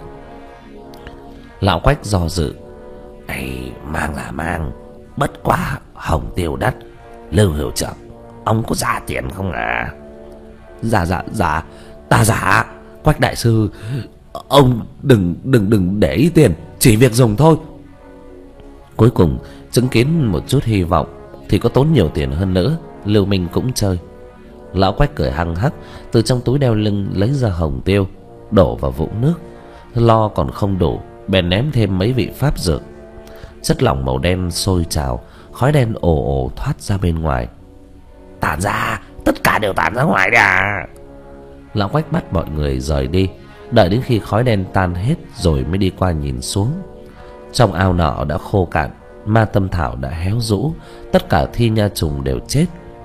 Lão Quách do dự, ấy, mang là mang, bất quá hồng tiêu đắt. Lưu hiệu trưởng, ông có giả tiền không à? Dạ dạ dạ, ta giả. Quách đại sư, ông đừng đừng đừng để ý tiền, chỉ việc dùng thôi. Cuối cùng chứng kiến một chút hy vọng thì có tốn nhiều tiền hơn nữa, Lưu Minh cũng chơi. Lão Quách cười hăng hắc, từ trong túi đeo lưng lấy ra hồng tiêu, đổ vào vũng nước. Lo còn không đủ, bèn ném thêm mấy vị pháp dược. Chất lỏng màu đen sôi trào, khói đen ồ ồ thoát ra bên ngoài. Tản ra, tất cả đều tản ra ngoài đi à? Lão Quách bắt mọi người rời đi, đợi đến khi khói đen tan hết rồi mới đi qua nhìn xuống. Trong ao nọ đã khô cạn, ma tâm thảo đã héo rũ, tất cả thi nha trùng đều chết.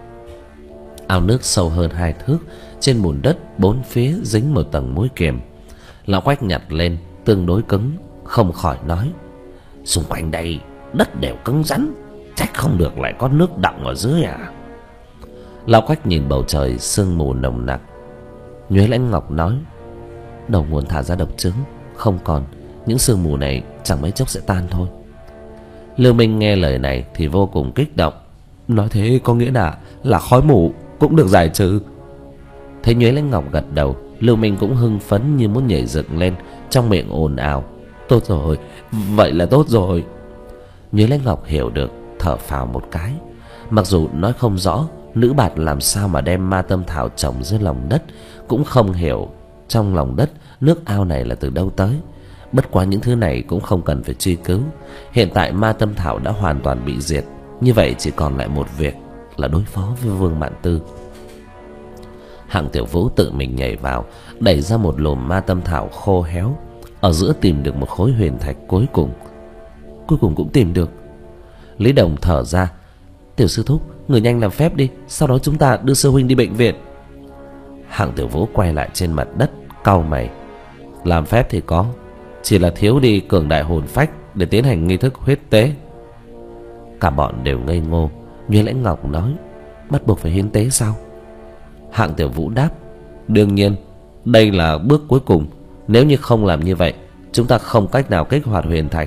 Ao nước sâu hơn hai thước, trên bùn đất bốn phía dính một tầng muối kiềm. Lão Quách nhặt lên, tương đối cứng, không khỏi nói, xung quanh đây đất đều cứng rắn, trách không được lại có nước đọng ở dưới à? Lão Quách nhìn bầu trời sương mù nồng nặc. Nhuế Lãnh Ngọc nói, đầu nguồn thả ra độc trứng không còn, những sương mù này chẳng mấy chốc sẽ tan thôi. Lưu Minh nghe lời này thì vô cùng kích động, nói thế có nghĩa là là khói mù cũng được giải trừ. Thấy Nhuế Lãnh Ngọc gật đầu, Lưu Minh cũng hưng phấn như muốn nhảy dựng lên, trong miệng ồn ào, tốt rồi, vậy là tốt rồi. Nhuế Lãnh Ngọc hiểu được, thở phào một cái. Mặc dù nói không rõ nữ bạt làm sao mà đem ma tâm thảo trồng dưới lòng đất, cũng không hiểu trong lòng đất nước ao này là từ đâu tới. Bất quá những thứ này cũng không cần phải truy cứu. Hiện tại ma tâm thảo đã hoàn toàn bị diệt, như vậy chỉ còn lại một việc là đối phó với Vương Mạn Tư. Hạng Tiểu Vũ tự mình nhảy vào, đẩy ra một lùm ma tâm thảo khô héo, ở giữa tìm được một khối huyền thạch cuối cùng. Cuối cùng cũng tìm được. Lý Đồng thở ra, Tiểu sư thúc, người nhanh làm phép đi, sau đó chúng ta đưa sư huynh đi bệnh viện. Hạng Tiểu Vũ quay lại trên mặt đất, cau mày. Làm phép thì có, chỉ là thiếu đi cường đại hồn phách để tiến hành nghi thức huyết tế. Cả bọn đều ngây ngô. Nhuế Lãnh Ngọc nói, bắt buộc phải hiến tế sao? Hạng Tiểu Vũ đáp, đương nhiên, đây là bước cuối cùng. Nếu như không làm như vậy, chúng ta không cách nào kích hoạt huyền thạch.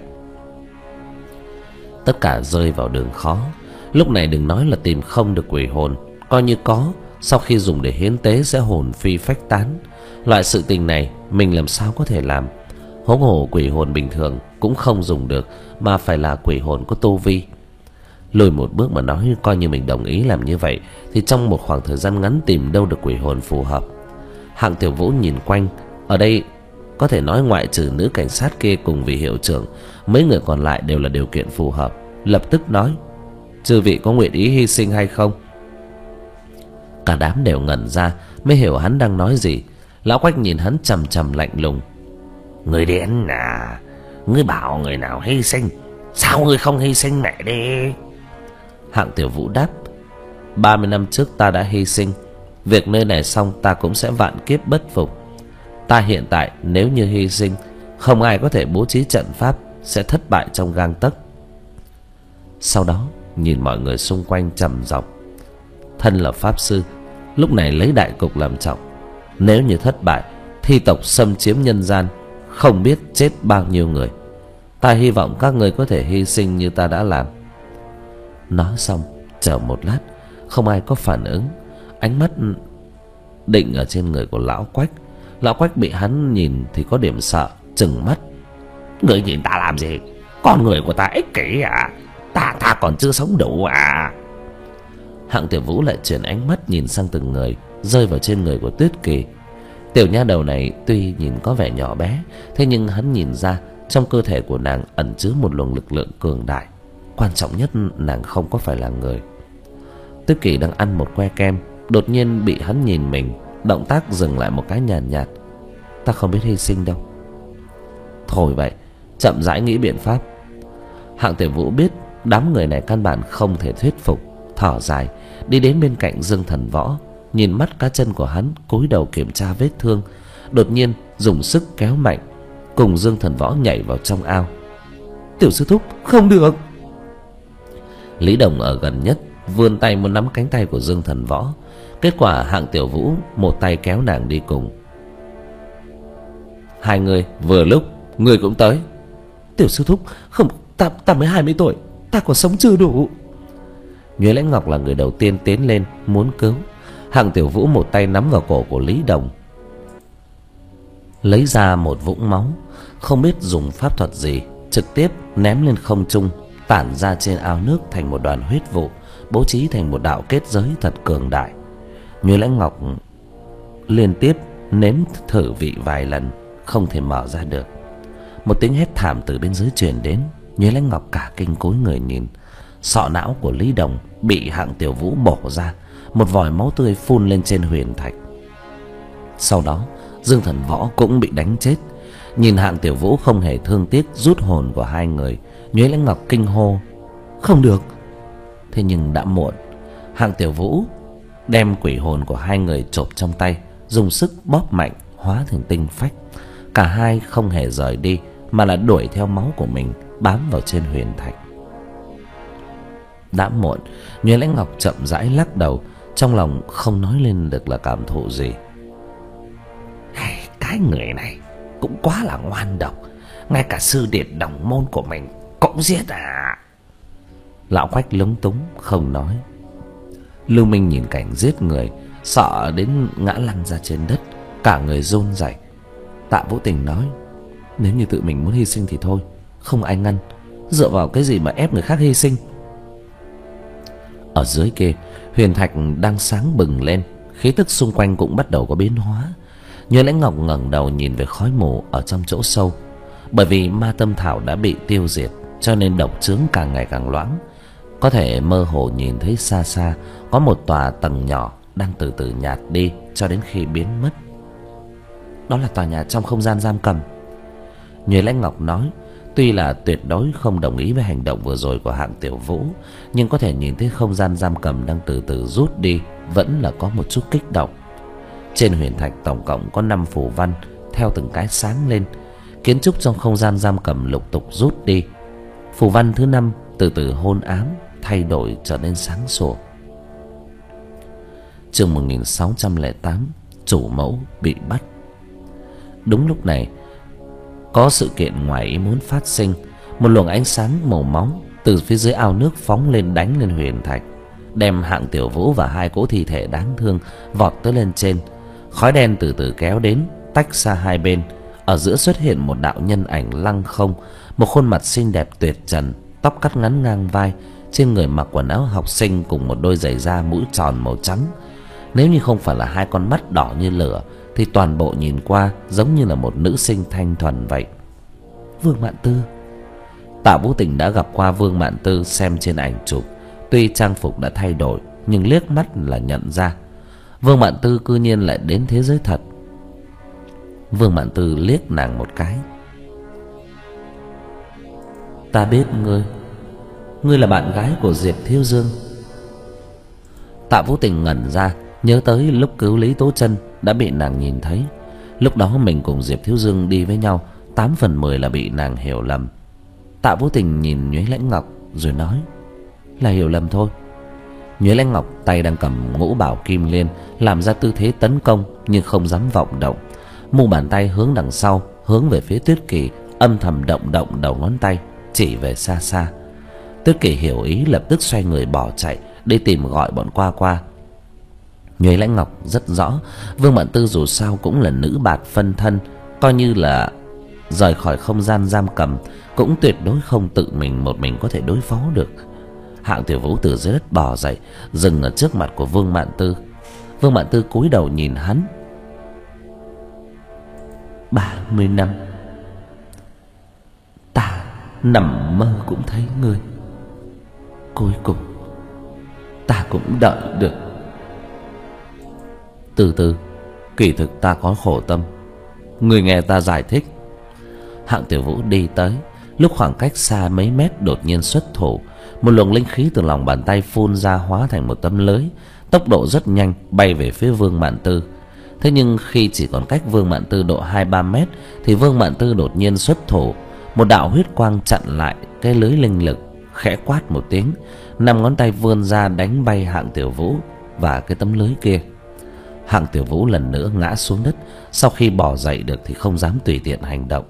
Tất cả rơi vào đường khó. Lúc này đừng nói là tìm không được quỷ hồn, coi như có, sau khi dùng để hiến tế sẽ hồn phi phách tán. Loại sự tình này mình làm sao có thể làm? Huống hồ quỷ hồn bình thường cũng không dùng được, mà phải là quỷ hồn có tu vi. Lùi một bước mà nói, coi như mình đồng ý làm như vậy thì trong một khoảng thời gian ngắn tìm đâu được quỷ hồn phù hợp. Hạng Tiểu Vũ nhìn quanh, ở đây có thể nói ngoại trừ nữ cảnh sát kia cùng vị hiệu trưởng, mấy người còn lại đều là điều kiện phù hợp. Lập tức nói, chư vị có nguyện ý hy sinh hay không? Cả đám đều ngẩn ra, mới hiểu hắn đang nói gì. Lão Quách nhìn hắn trầm trầm lạnh lùng, người đến à? Ngươi bảo người nào hy sinh, sao ngươi không hy sinh mẹ đi? Hạng Tiểu Vũ đáp, ba mươi năm trước ta đã hy sinh, việc nơi này xong ta cũng sẽ vạn kiếp bất phục. Ta hiện tại nếu như hy sinh, không ai có thể bố trí trận pháp, sẽ thất bại trong gang tấc. Sau đó nhìn mọi người xung quanh trầm giọng, thân là pháp sư, lúc này lấy đại cục làm trọng. Nếu như thất bại, thi tộc xâm chiếm nhân gian, không biết chết bao nhiêu người. Ta hy vọng các người có thể hy sinh như ta đã làm. Nói xong chờ một lát, không ai có phản ứng. Ánh mắt định ở trên người của lão Quách. Lão Quách bị hắn nhìn thì có điểm sợ, trừng mắt. Người nhìn ta làm gì? Con người của ta ích kỷ à? Ta ta còn chưa sống đủ à? Hạng Tiểu Vũ lại chuyển ánh mắt nhìn sang từng người, rơi vào trên người của Tuyết Kỳ. Tiểu nha đầu này tuy nhìn có vẻ nhỏ bé, thế nhưng hắn nhìn ra trong cơ thể của nàng ẩn chứa một luồng lực lượng cường đại. Quan trọng nhất, nàng không có phải là người. Tuyết Kỳ đang ăn một que kem, đột nhiên bị hắn nhìn mình, động tác dừng lại một cái nhàn nhạt, nhạt. Ta không biết hy sinh đâu. Thôi vậy, chậm rãi nghĩ biện pháp. Hạng Tiểu Vũ biết đám người này căn bản không thể thuyết phục, thở dài đi đến bên cạnh Dương Thần Võ, nhìn mắt cá chân của hắn, cúi đầu kiểm tra vết thương, đột nhiên dùng sức kéo mạnh, cùng Dương Thần Võ nhảy vào trong ao. Tiểu sư thúc, không được. Lý Đồng ở gần nhất vươn tay muốn nắm cánh tay của Dương Thần Võ, kết quả Hạng Tiểu Vũ một tay kéo nàng đi cùng. Hai người vừa lúc, người cũng tới. Tiểu sư thúc, không, ta ta mới hai mươi tuổi, ta còn sống chưa đủ. Nhuế Lãnh Ngọc là người đầu tiên tiến lên muốn cứu. Hạng Tiểu Vũ một tay nắm vào cổ của Lý Đồng, lấy ra một vũng máu, không biết dùng pháp thuật gì, trực tiếp ném lên không trung, tản ra trên ao nước thành một đoàn huyết vụ, bố trí thành một đạo kết giới thật cường đại. Nhuế Lãnh Ngọc liên tiếp nếm thử vị vài lần, không thể mở ra được. Một tiếng hét thảm từ bên dưới truyền đến. Nhuế Lãnh Ngọc cả kinh cúi người nhìn, sọ não của Lý Đồng bị Hạng Tiểu Vũ bổ ra, một vòi máu tươi phun lên trên huyền thạch. Sau đó Dương Thần Võ cũng bị đánh chết. Nhìn Hạng Tiểu Vũ không hề thương tiếc rút hồn của hai người, Nhuế Lãnh Ngọc kinh hô, không được. Thế nhưng đã muộn. Hạng Tiểu Vũ đem quỷ hồn của hai người chộp trong tay, dùng sức bóp mạnh, hóa thành tinh phách. Cả hai không hề rời đi, mà là đuổi theo máu của mình, bám vào trên huyền thạch. Đã muộn. Nhuế Lãnh Ngọc chậm rãi lắc đầu, trong lòng không nói lên được là cảm thụ gì. Cái người này cũng quá là ngoan độc, ngay cả sư điệt đồng môn của mình cũng giết à? Lão Quách lúng túng không nói. Lưu Minh nhìn cảnh giết người, sợ đến ngã lăn ra trên đất, cả người run rẩy. Tạ Vũ Tình nói, nếu như tự mình muốn hy sinh thì thôi, không ai ngăn, dựa vào cái gì mà ép người khác hy sinh. Ở dưới kia, huyền thạch đang sáng bừng lên, khí tức xung quanh cũng bắt đầu có biến hóa. Nhuế Lãnh Ngọc ngẩng đầu nhìn về khói mù ở trong chỗ sâu. Bởi vì ma tâm thảo đã bị tiêu diệt, cho nên độc chướng càng ngày càng loãng. Có thể mơ hồ nhìn thấy xa xa có một tòa tầng nhỏ đang từ từ nhạt đi cho đến khi biến mất. Đó là tòa nhà trong không gian giam cầm. Nhuế Lãnh Ngọc nói, tuy là tuyệt đối không đồng ý với hành động vừa rồi của Hạng Tiểu Vũ, nhưng có thể nhìn thấy không gian giam cầm đang từ từ rút đi, vẫn là có một chút kích động. Trên huyền thạch tổng cộng có năm phù văn, theo từng cái sáng lên. Kiến trúc trong không gian giam cầm lục tục rút đi. Phù văn thứ năm từ từ hôn ám, thay đổi trở nên sáng sủa. Chương một nghìn sáu trăm lẻ tám, chủ mẫu bị bắt. Đúng lúc này, có sự kiện ngoài ý muốn phát sinh. Một luồng ánh sáng màu máu từ phía dưới ao nước phóng lên, đánh lên huyền thạch, đem Hạng Tiểu Vũ và hai cỗ thi thể đáng thương vọt tới lên trên. Khói đen từ từ kéo đến, tách xa hai bên. Ở giữa xuất hiện một đạo nhân ảnh lăng không, một khuôn mặt xinh đẹp tuyệt trần, tóc cắt ngắn ngang vai, trên người mặc quần áo học sinh cùng một đôi giày da mũi tròn màu trắng. Nếu như không phải là hai con mắt đỏ như lửa, thì toàn bộ nhìn qua giống như là một nữ sinh thanh thuần vậy. Vương Mạn Tư. Tạ Vũ Tình đã gặp qua Vương Mạn Tư xem trên ảnh chụp, tuy trang phục đã thay đổi nhưng liếc mắt là nhận ra. Vương Mạn Tư cư nhiên lại đến thế giới thật. Vương Mạn Tư liếc nàng một cái. Ta biết ngươi, ngươi là bạn gái của Diệp Thiếu Dương. Tạ Vũ Tình ngẩn ra, nhớ tới lúc cứu Lý Tố Chân đã bị nàng nhìn thấy. Lúc đó mình cùng Diệp Thiếu Dương đi với nhau, tám phần mười là bị nàng hiểu lầm. Tạ Vũ Tình nhìn Nhuế Lãnh Ngọc rồi nói, là hiểu lầm thôi. Nhuế Lãnh Ngọc tay đang cầm ngũ bảo kim liên, làm ra tư thế tấn công nhưng không dám vọng động. Mu bàn tay hướng đằng sau, hướng về phía Tuyết Kỳ, âm thầm động động đầu ngón tay chỉ về xa xa. Tuyết Kỳ hiểu ý, lập tức xoay người bỏ chạy đi tìm gọi bọn qua qua. Nhuế Lãnh Ngọc rất rõ Vương Mạn Tư dù sao cũng là nữ bạt phân thân, coi như là rời khỏi không gian giam cầm, cũng tuyệt đối không tự mình một mình có thể đối phó được. Hạng Tiểu Vũ từ dưới đất bò dậy, dừng ở trước mặt của Vương Mạn Tư. Vương Mạn Tư cúi đầu nhìn hắn. Ba mươi năm ta nằm mơ cũng thấy ngươi, cuối cùng ta cũng đợi được. Từ từ, kỳ thực ta có khổ tâm, ngươi nghe ta giải thích. Hạng Tiểu Vũ đi tới, lúc khoảng cách xa mấy mét đột nhiên xuất thủ. Một luồng linh khí từ lòng bàn tay phun ra, hóa thành một tấm lưới, tốc độ rất nhanh bay về phía Vương Mạn Tư. Thế nhưng khi chỉ còn cách Vương Mạn Tư độ hai ba mét thì Vương Mạn Tư đột nhiên xuất thủ. Một đạo huyết quang chặn lại cái lưới linh lực, khẽ quát một tiếng, năm ngón tay vươn ra đánh bay Hạng Tiểu Vũ và cái tấm lưới kia. Hạng Tiểu Vũ lần nữa ngã xuống đất. Sau khi bò dậy được thì không dám tùy tiện hành động.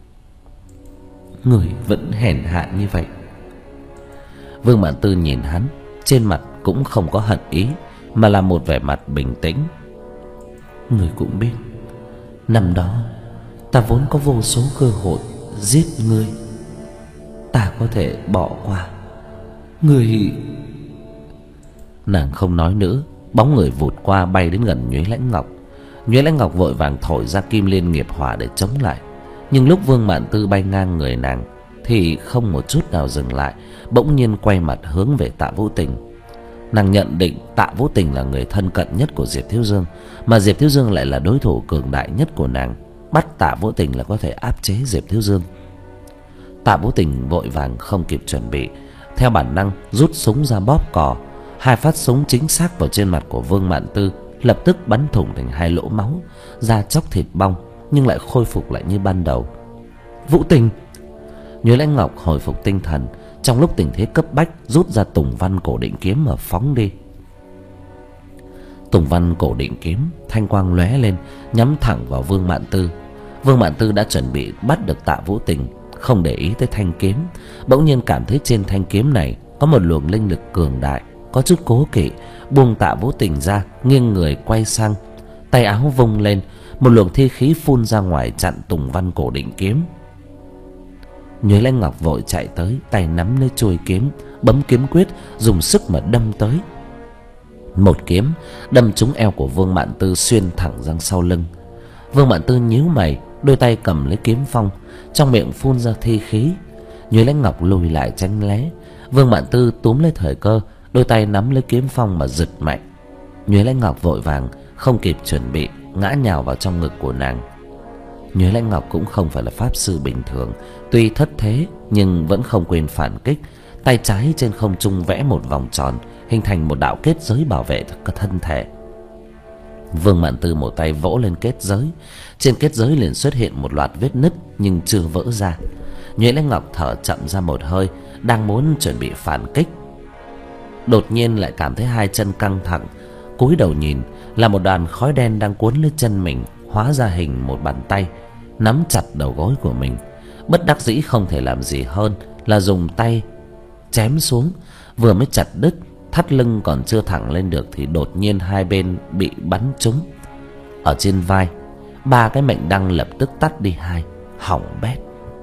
Người vẫn hèn hạ như vậy. Vương Mạn Tư nhìn hắn, trên mặt cũng không có hận ý, mà là một vẻ mặt bình tĩnh. Người cũng biết, năm đó ta vốn có vô số cơ hội giết ngươi, ta có thể bỏ qua. Người... Nàng không nói nữa, bóng người vụt qua bay đến gần Nhuế Lãnh Ngọc. Nhuế Lãnh Ngọc vội vàng thổi ra kim liên nghiệp hỏa để chống lại. Nhưng lúc Vương Mạn Tư bay ngang người nàng thì không một chút nào dừng lại, bỗng nhiên quay mặt hướng về Tạ Vũ Tình. Nàng nhận định Tạ Vũ Tình là người thân cận nhất của Diệp Thiếu Dương, mà Diệp Thiếu Dương lại là đối thủ cường đại nhất của nàng. Bắt Tạ Vũ Tình là có thể áp chế Diệp Thiếu Dương. Tạ Vũ Tình vội vàng không kịp chuẩn bị, theo bản năng rút súng ra bóp cò. Hai phát súng chính xác vào trên mặt của Vương Mạn Tư, lập tức bắn thủng thành hai lỗ máu, da chóc thịt bong, nhưng lại khôi phục lại như ban đầu. Vũ Tình! Nhuế Lãnh Ngọc hồi phục tinh thần, trong lúc tình thế cấp bách rút ra Tùng Văn Cổ Định Kiếm mà phóng đi. Tùng Văn Cổ Định Kiếm thanh quang lóe lên, nhắm thẳng vào Vương Mạn Tư. Vương Mạn Tư đã chuẩn bị bắt được Tạ Vũ Tình, không để ý tới thanh kiếm, bỗng nhiên cảm thấy trên thanh kiếm này có một luồng linh lực cường đại, có chút cố kỵ, buông Tạ Vũ Tình ra, nghiêng người quay sang, tay áo vung lên, một luồng thi khí phun ra ngoài chặn Tùng Văn Cổ Định Kiếm. Nhuế Lãnh Ngọc vội chạy tới, tay nắm lấy chuôi kiếm, bấm kiếm quyết, dùng sức mà đâm tới. Một kiếm đâm trúng eo của Vương Mạn Tư, xuyên thẳng ra sau lưng. Vương Mạn Tư nhíu mày, đôi tay cầm lấy kiếm phong, trong miệng phun ra thi khí. Nhuế Lãnh Ngọc lùi lại tránh né. Vương Mạn Tư túm lấy thời cơ, đôi tay nắm lấy kiếm phong mà giật mạnh. Nhuế Lãnh Ngọc vội vàng không kịp chuẩn bị, ngã nhào vào trong ngực của nàng. Nhuế Lãnh Ngọc cũng không phải là pháp sư bình thường, tuy thất thế nhưng vẫn không quên phản kích. Tay trái trên không trung vẽ một vòng tròn, hình thành một đạo kết giới bảo vệ thân thể. Vương Mạn Tư một tay vỗ lên kết giới, trên kết giới liền xuất hiện một loạt vết nứt nhưng chưa vỡ ra. Nhuế Lãnh Ngọc thở chậm ra một hơi, đang muốn chuẩn bị phản kích, đột nhiên lại cảm thấy hai chân căng thẳng. Cúi đầu nhìn là một đoàn khói đen đang cuốn lấy chân mình, hóa ra hình một bàn tay nắm chặt đầu gối của mình. Bất đắc dĩ không thể làm gì hơn là dùng tay chém xuống. Vừa mới chặt đứt, thắt lưng còn chưa thẳng lên được thì đột nhiên hai bên bị bắn trúng. Ở trên vai, ba cái mệnh đăng lập tức tắt đi hai, hỏng bét.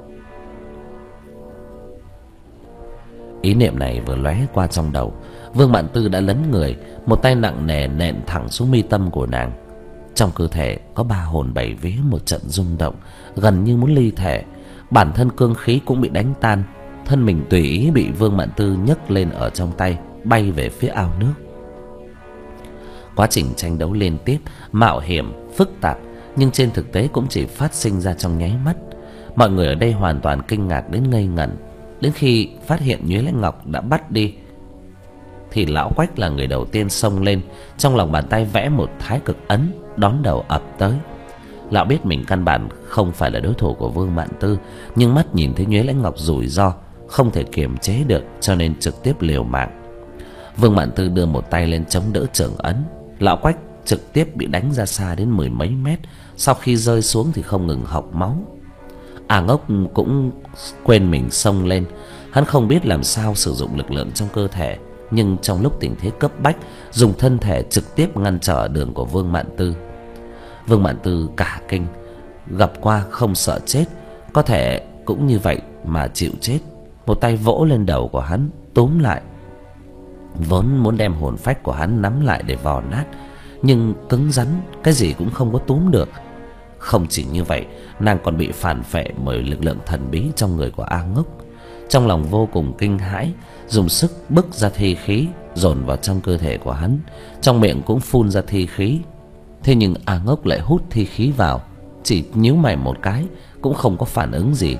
Ý niệm này vừa lóe qua trong đầu, Vương Mạn Tư đã lấn người, một tay nặng nề nện thẳng xuống mi tâm của nàng. Trong cơ thể có ba hồn bảy vía một trận rung động, gần như muốn ly thể. Bản thân cương khí cũng bị đánh tan, thân mình tùy ý bị Vương Mạn Tư nhấc lên ở trong tay, bay về phía ao nước. Quá trình tranh đấu liên tiếp, mạo hiểm, phức tạp, nhưng trên thực tế cũng chỉ phát sinh ra trong nháy mắt. Mọi người ở đây hoàn toàn kinh ngạc đến ngây ngẩn. Đến khi phát hiện Nhuế Lãnh Ngọc đã bắt đi thì lão Quách là người đầu tiên xông lên, trong lòng bàn tay vẽ một thái cực ấn, đón đầu ập tới. Lão biết mình căn bản không phải là đối thủ của Vương Mạn Tư, nhưng mắt nhìn thấy Nhuế Lãnh Ngọc rủi ro, không thể kiềm chế được, cho nên trực tiếp liều mạng. Vương Mạn Tư đưa một tay lên chống đỡ chưởng ấn, lão Quách trực tiếp bị đánh ra xa đến mười mấy mét. Sau khi rơi xuống thì không ngừng hộc máu. À Ngốc cũng quên mình xông lên. Hắn không biết làm sao sử dụng lực lượng trong cơ thể, nhưng trong lúc tình thế cấp bách, dùng thân thể trực tiếp ngăn trở đường của Vương Mạn Tư. Vương Mạn Tư cả kinh, gặp qua không sợ chết, có thể cũng như vậy mà chịu chết. Một tay vỗ lên đầu của hắn túm lại, vốn muốn đem hồn phách của hắn nắm lại để vò nát, nhưng cứng rắn cái gì cũng không có túm được. Không chỉ như vậy, nàng còn bị phản phệ bởi lực lượng thần bí trong người của A Ngốc. Trong lòng vô cùng kinh hãi, dùng sức bức ra thi khí dồn vào trong cơ thể của hắn, trong miệng cũng phun ra thi khí. Thế nhưng A Ngốc lại hút thi khí vào, chỉ nhíu mày một cái cũng không có phản ứng gì.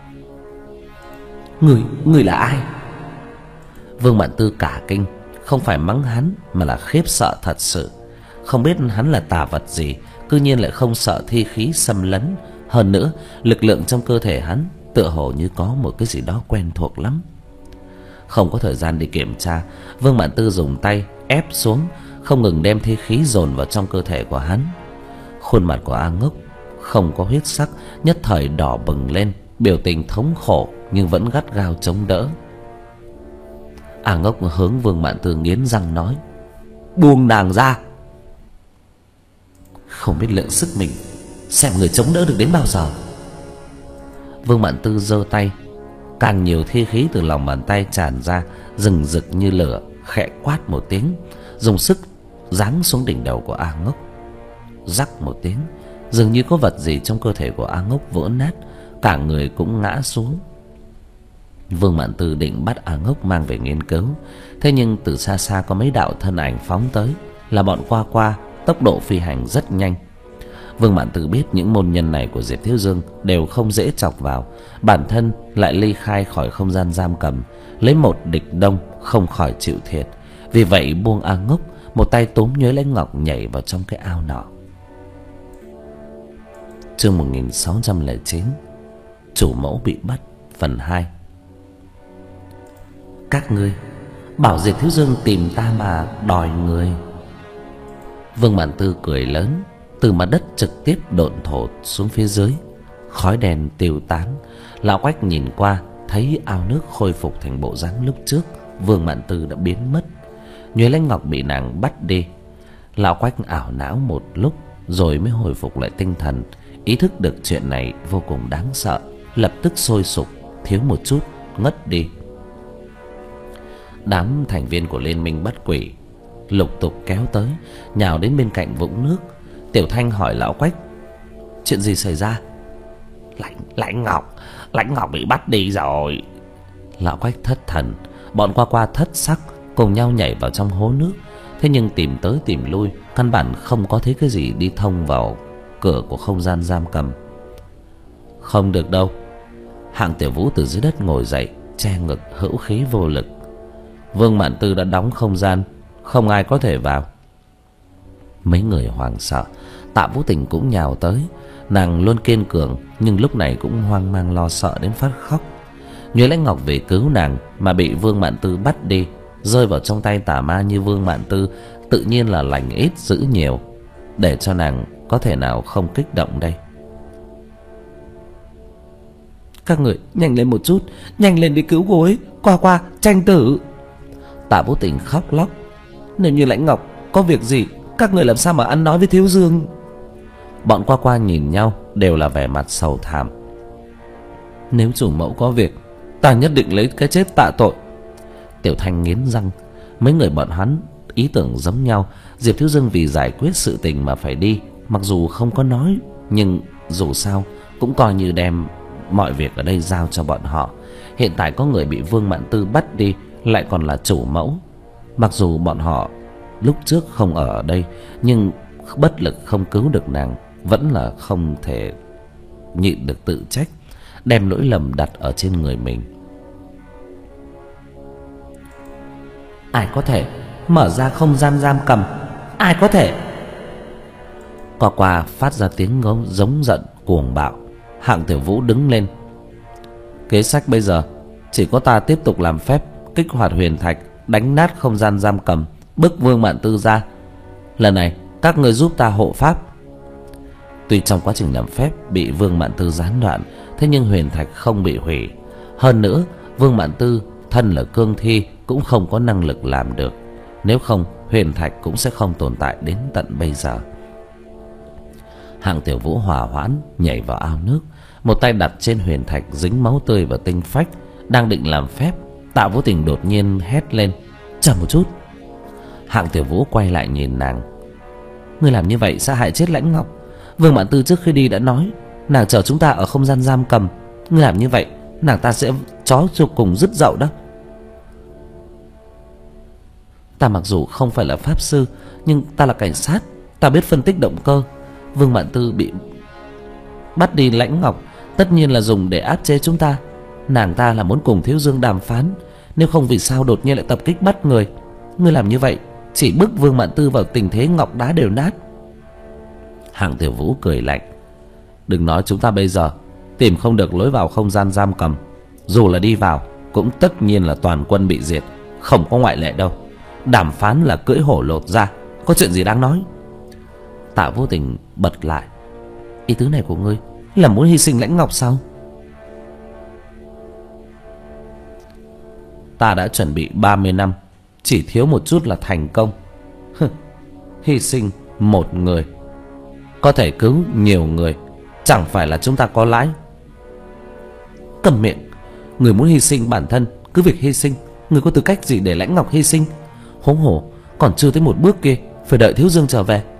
Người, người là ai? Vương Mạn Tư cả kinh, không phải mắng hắn mà là khiếp sợ thật sự. Không biết hắn là tà vật gì, cư nhiên lại không sợ thi khí xâm lấn. Hơn nữa, lực lượng trong cơ thể hắn tựa hồ như có một cái gì đó quen thuộc lắm. Không có thời gian đi kiểm tra, Vương Mạn Tư dùng tay ép xuống, không ngừng đem thi khí dồn vào trong cơ thể của hắn. Khuôn mặt của A Ngốc không có huyết sắc, nhất thời đỏ bừng lên, biểu tình thống khổ nhưng vẫn gắt gao chống đỡ. A Ngốc hướng Vương Mạn Tư nghiến răng nói: buông nàng ra. Không biết lượng sức mình, xem người chống đỡ được đến bao giờ. Vương Mạn Tư giơ tay, càng nhiều thi khí từ lòng bàn tay tràn ra, rừng rực như lửa, khẽ quát một tiếng, dùng sức giáng xuống đỉnh đầu của A Ngốc. Rắc một tiếng, dường như có vật gì trong cơ thể của A Ngốc vỡ nát, cả người cũng ngã xuống. Vương Mạn Tư định bắt A Ngốc mang về nghiên cứu, thế nhưng từ xa xa có mấy đạo thân ảnh phóng tới, là bọn Qua Qua, tốc độ phi hành rất nhanh. Vương Mạn Tư biết những môn nhân này của Diệp Thiếu Dương đều không dễ chọc vào, bản thân lại ly khai khỏi không gian giam cầm, lấy một địch đông không khỏi chịu thiệt. Vì vậy buông A Ngốc, một tay túm Nhuế Lãnh Ngọc nhảy vào trong cái ao nọ. Chương một nghìn sáu trăm lẻ chín, chủ mẫu bị bắt, phần hai. Các ngươi bảo Diệp Thiếu Dương tìm ta mà đòi người. Vương Mạn Tư cười lớn, từ mặt đất trực tiếp độn thổ xuống phía dưới, khói đèn tiêu tán. Lão Quách nhìn qua, thấy ao nước khôi phục thành bộ dáng lúc trước, Vương Mạn Tư đã biến mất. Nhuế Lãnh Ngọc bị nàng bắt đi. Lão Quách ảo não một lúc rồi mới hồi phục lại tinh thần, ý thức được chuyện này vô cùng đáng sợ, lập tức sôi sục, thiếu một chút ngất đi. Đám thành viên của liên minh bắt quỷ lục tục kéo tới, nhào đến bên cạnh vũng nước. Tiểu Thanh hỏi Lão Quách: chuyện gì xảy ra? Lãnh, Lãnh Ngọc, Lãnh Ngọc bị bắt đi rồi. Lão Quách thất thần. Bọn Qua Qua thất sắc, cùng nhau nhảy vào trong hố nước. Thế nhưng tìm tới tìm lui, căn bản không có thấy cái gì đi thông vào cửa của không gian giam cầm. Không được đâu. Hạng Tiểu Vũ từ dưới đất ngồi dậy, che ngực hữu khí vô lực. Vương Mạn Tư đã đóng không gian, không ai có thể vào. Mấy người hoảng sợ. Tạ Vũ Tình cũng nhào tới. Nàng luôn kiên cường, nhưng lúc này cũng hoang mang lo sợ đến phát khóc. Nhuế Lãnh Ngọc vì cứu nàng mà bị Vương Mạn Tư bắt đi, rơi vào trong tay tà ma như Vương Mạn Tư, tự nhiên là lành ít dữ nhiều. Để cho nàng có thể nào không kích động đây? Các người nhanh lên một chút, nhanh lên đi cứu cô ấy. Qua Qua, tranh tử. Tạ Vũ Tình khóc lóc. Nếu như Lãnh Ngọc có việc gì, các người làm sao mà ăn nói với Thiếu Dương? Bọn Qua Qua nhìn nhau, đều là vẻ mặt sầu thảm. Nếu chủ mẫu có việc, ta nhất định lấy cái chết tạ tội. Tiểu Thanh nghiến răng. Mấy người bọn hắn ý tưởng giống nhau. Diệp Thiếu Dương vì giải quyết sự tình mà phải đi, mặc dù không có nói, nhưng dù sao cũng coi như đem mọi việc ở đây giao cho bọn họ. Hiện tại có người bị Vương Mạn Tư bắt đi, lại còn là chủ mẫu. Mặc dù bọn họ lúc trước không ở đây, nhưng bất lực không cứu được nàng, vẫn là không thể nhịn được tự trách, đem lỗi lầm đặt ở trên người mình. Ai có thể mở ra không gian giam cầm? Ai có thể? Qua Qua phát ra tiếng ngấu giống giận cuồng bạo. Hạng Tiểu Vũ đứng lên. Kế sách bây giờ chỉ có ta tiếp tục làm phép kích hoạt huyền thạch, đánh nát không gian giam cầm, bức Vương Mạn Tư ra. Lần này các người giúp ta hộ pháp. Tuy trong quá trình làm phép bị Vương Mạn Tư gián đoạn, thế nhưng huyền thạch không bị hủy. Hơn nữa Vương Mạn Tư thân là cương thi, cũng không có năng lực làm được. Nếu không huyền thạch cũng sẽ không tồn tại đến tận bây giờ. Hạng Tiểu Vũ hòa hoãn nhảy vào ao nước, Một tay đặt trên huyền thạch dính máu tươi và tinh phách, đang định làm phép, Tạ Vô Tình đột nhiên hét lên: chờ một chút. Hạng Tiểu Vũ quay lại nhìn nàng: ngươi làm như vậy sẽ hại chết Lãnh Ngọc. Vương Mạn Tư trước khi đi đã nói nàng chờ chúng ta ở không gian giam cầm. Ngươi làm như vậy nàng ta sẽ chó cho cùng dứt dậu đó. Ta mặc dù không phải là pháp sư, nhưng ta là cảnh sát, ta biết phân tích động cơ. Vương Mạn Tư bị bắt đi Lãnh Ngọc tất nhiên là dùng để áp chế chúng ta. Nàng ta là muốn cùng Thiếu Dương đàm phán, nếu không vì sao đột nhiên lại tập kích bắt người. Ngươi làm như vậy chỉ bức Vương Mạn Tư vào tình thế ngọc đá đều nát. Hạng Tiểu Vũ cười lạnh: đừng nói chúng ta bây giờ tìm không được lối vào không gian giam cầm, dù là đi vào cũng tất nhiên là toàn quân bị diệt, không có ngoại lệ đâu. Đàm phán là cưỡi hổ lột da, có chuyện gì đáng nói. Tạ Vô Tình bật lại: ý tứ này của ngươi là muốn hy sinh Lãnh Ngọc sao? Ta đã chuẩn bị ba mươi năm, chỉ thiếu một chút là thành công. Hy sinh một người có thể cứu nhiều người, chẳng phải là chúng ta có lãi. Cầm miệng. Người muốn hy sinh bản thân cứ việc hy sinh. Người có tư cách gì để Lãnh Ngọc hy sinh? Huống hồ còn chưa tới một bước kia, phải đợi Thiếu Dương trở về.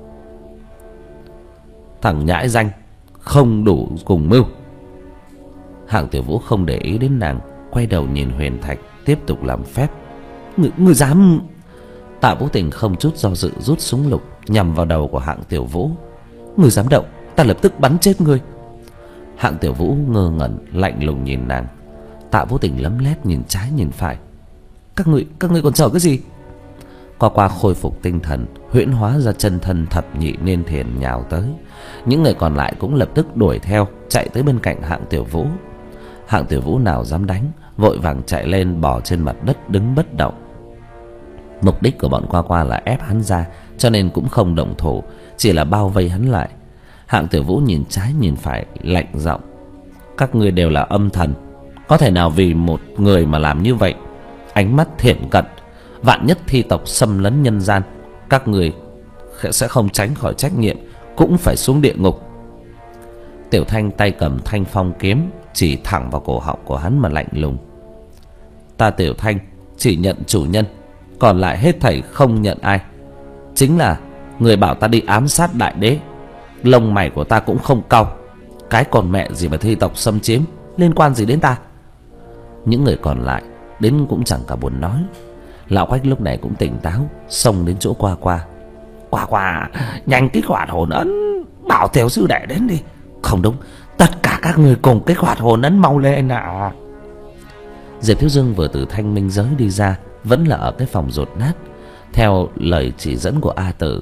Thằng nhãi danh, không đủ cùng mưu. Hạng Tiểu Vũ không để ý đến nàng, quay đầu nhìn huyền thạch, tiếp tục làm phép. Người, người dám... Tạ Vô Tình không chút do dự rút súng lục nhằm vào đầu của Hạng Tiểu Vũ. Người dám động, ta lập tức bắn chết ngươi. Hạng Tiểu Vũ ngơ ngẩn lạnh lùng nhìn nàng. Tạ Vô Tình lấm lét nhìn trái nhìn phải. Các ngươi, các ngươi còn chờ cái gì? Qua qua khôi phục tinh thần, huyễn hóa ra chân thân thập nhị niên thiền nhào tới. Những người còn lại cũng lập tức đuổi theo, chạy tới bên cạnh Hạng Tiểu Vũ. Hạng Tiểu Vũ nào dám đánh, vội vàng chạy lên bò trên mặt đất đứng bất động. Mục đích của bọn Qua Qua là ép hắn ra, cho nên cũng không động thủ, chỉ là bao vây hắn lại. Hạng Tiểu Vũ nhìn trái nhìn phải lạnh giọng: các ngươi đều là âm thần, có thể nào vì một người mà làm như vậy? Ánh mắt thiện cận, vạn nhất thi tộc xâm lấn nhân gian, các người sẽ không tránh khỏi trách nhiệm, cũng phải xuống địa ngục. Tiểu Thanh tay cầm thanh phong kiếm chỉ thẳng vào cổ họng của hắn mà lạnh lùng: ta Tiểu Thanh chỉ nhận chủ nhân, còn lại hết thảy không nhận ai. Chính là người bảo ta đi ám sát đại đế, lông mày của ta cũng không cau. Cái còn mẹ gì mà thi tộc xâm chiếm, liên quan gì đến ta? Những người còn lại đến cũng chẳng cả buồn nói. Lão Quách lúc này cũng tỉnh táo, xông đến chỗ Qua Qua. Qua Qua, nhanh kích hoạt hồn ấn, bảo Tiểu sư đệ đến đi. Không đúng, tất cả các người cùng kích hoạt hồn ấn mau lên nào. Diệp Thiếu Dương vừa từ thanh minh giới đi ra, vẫn là ở cái phòng dột nát. Theo lời chỉ dẫn của A Tử,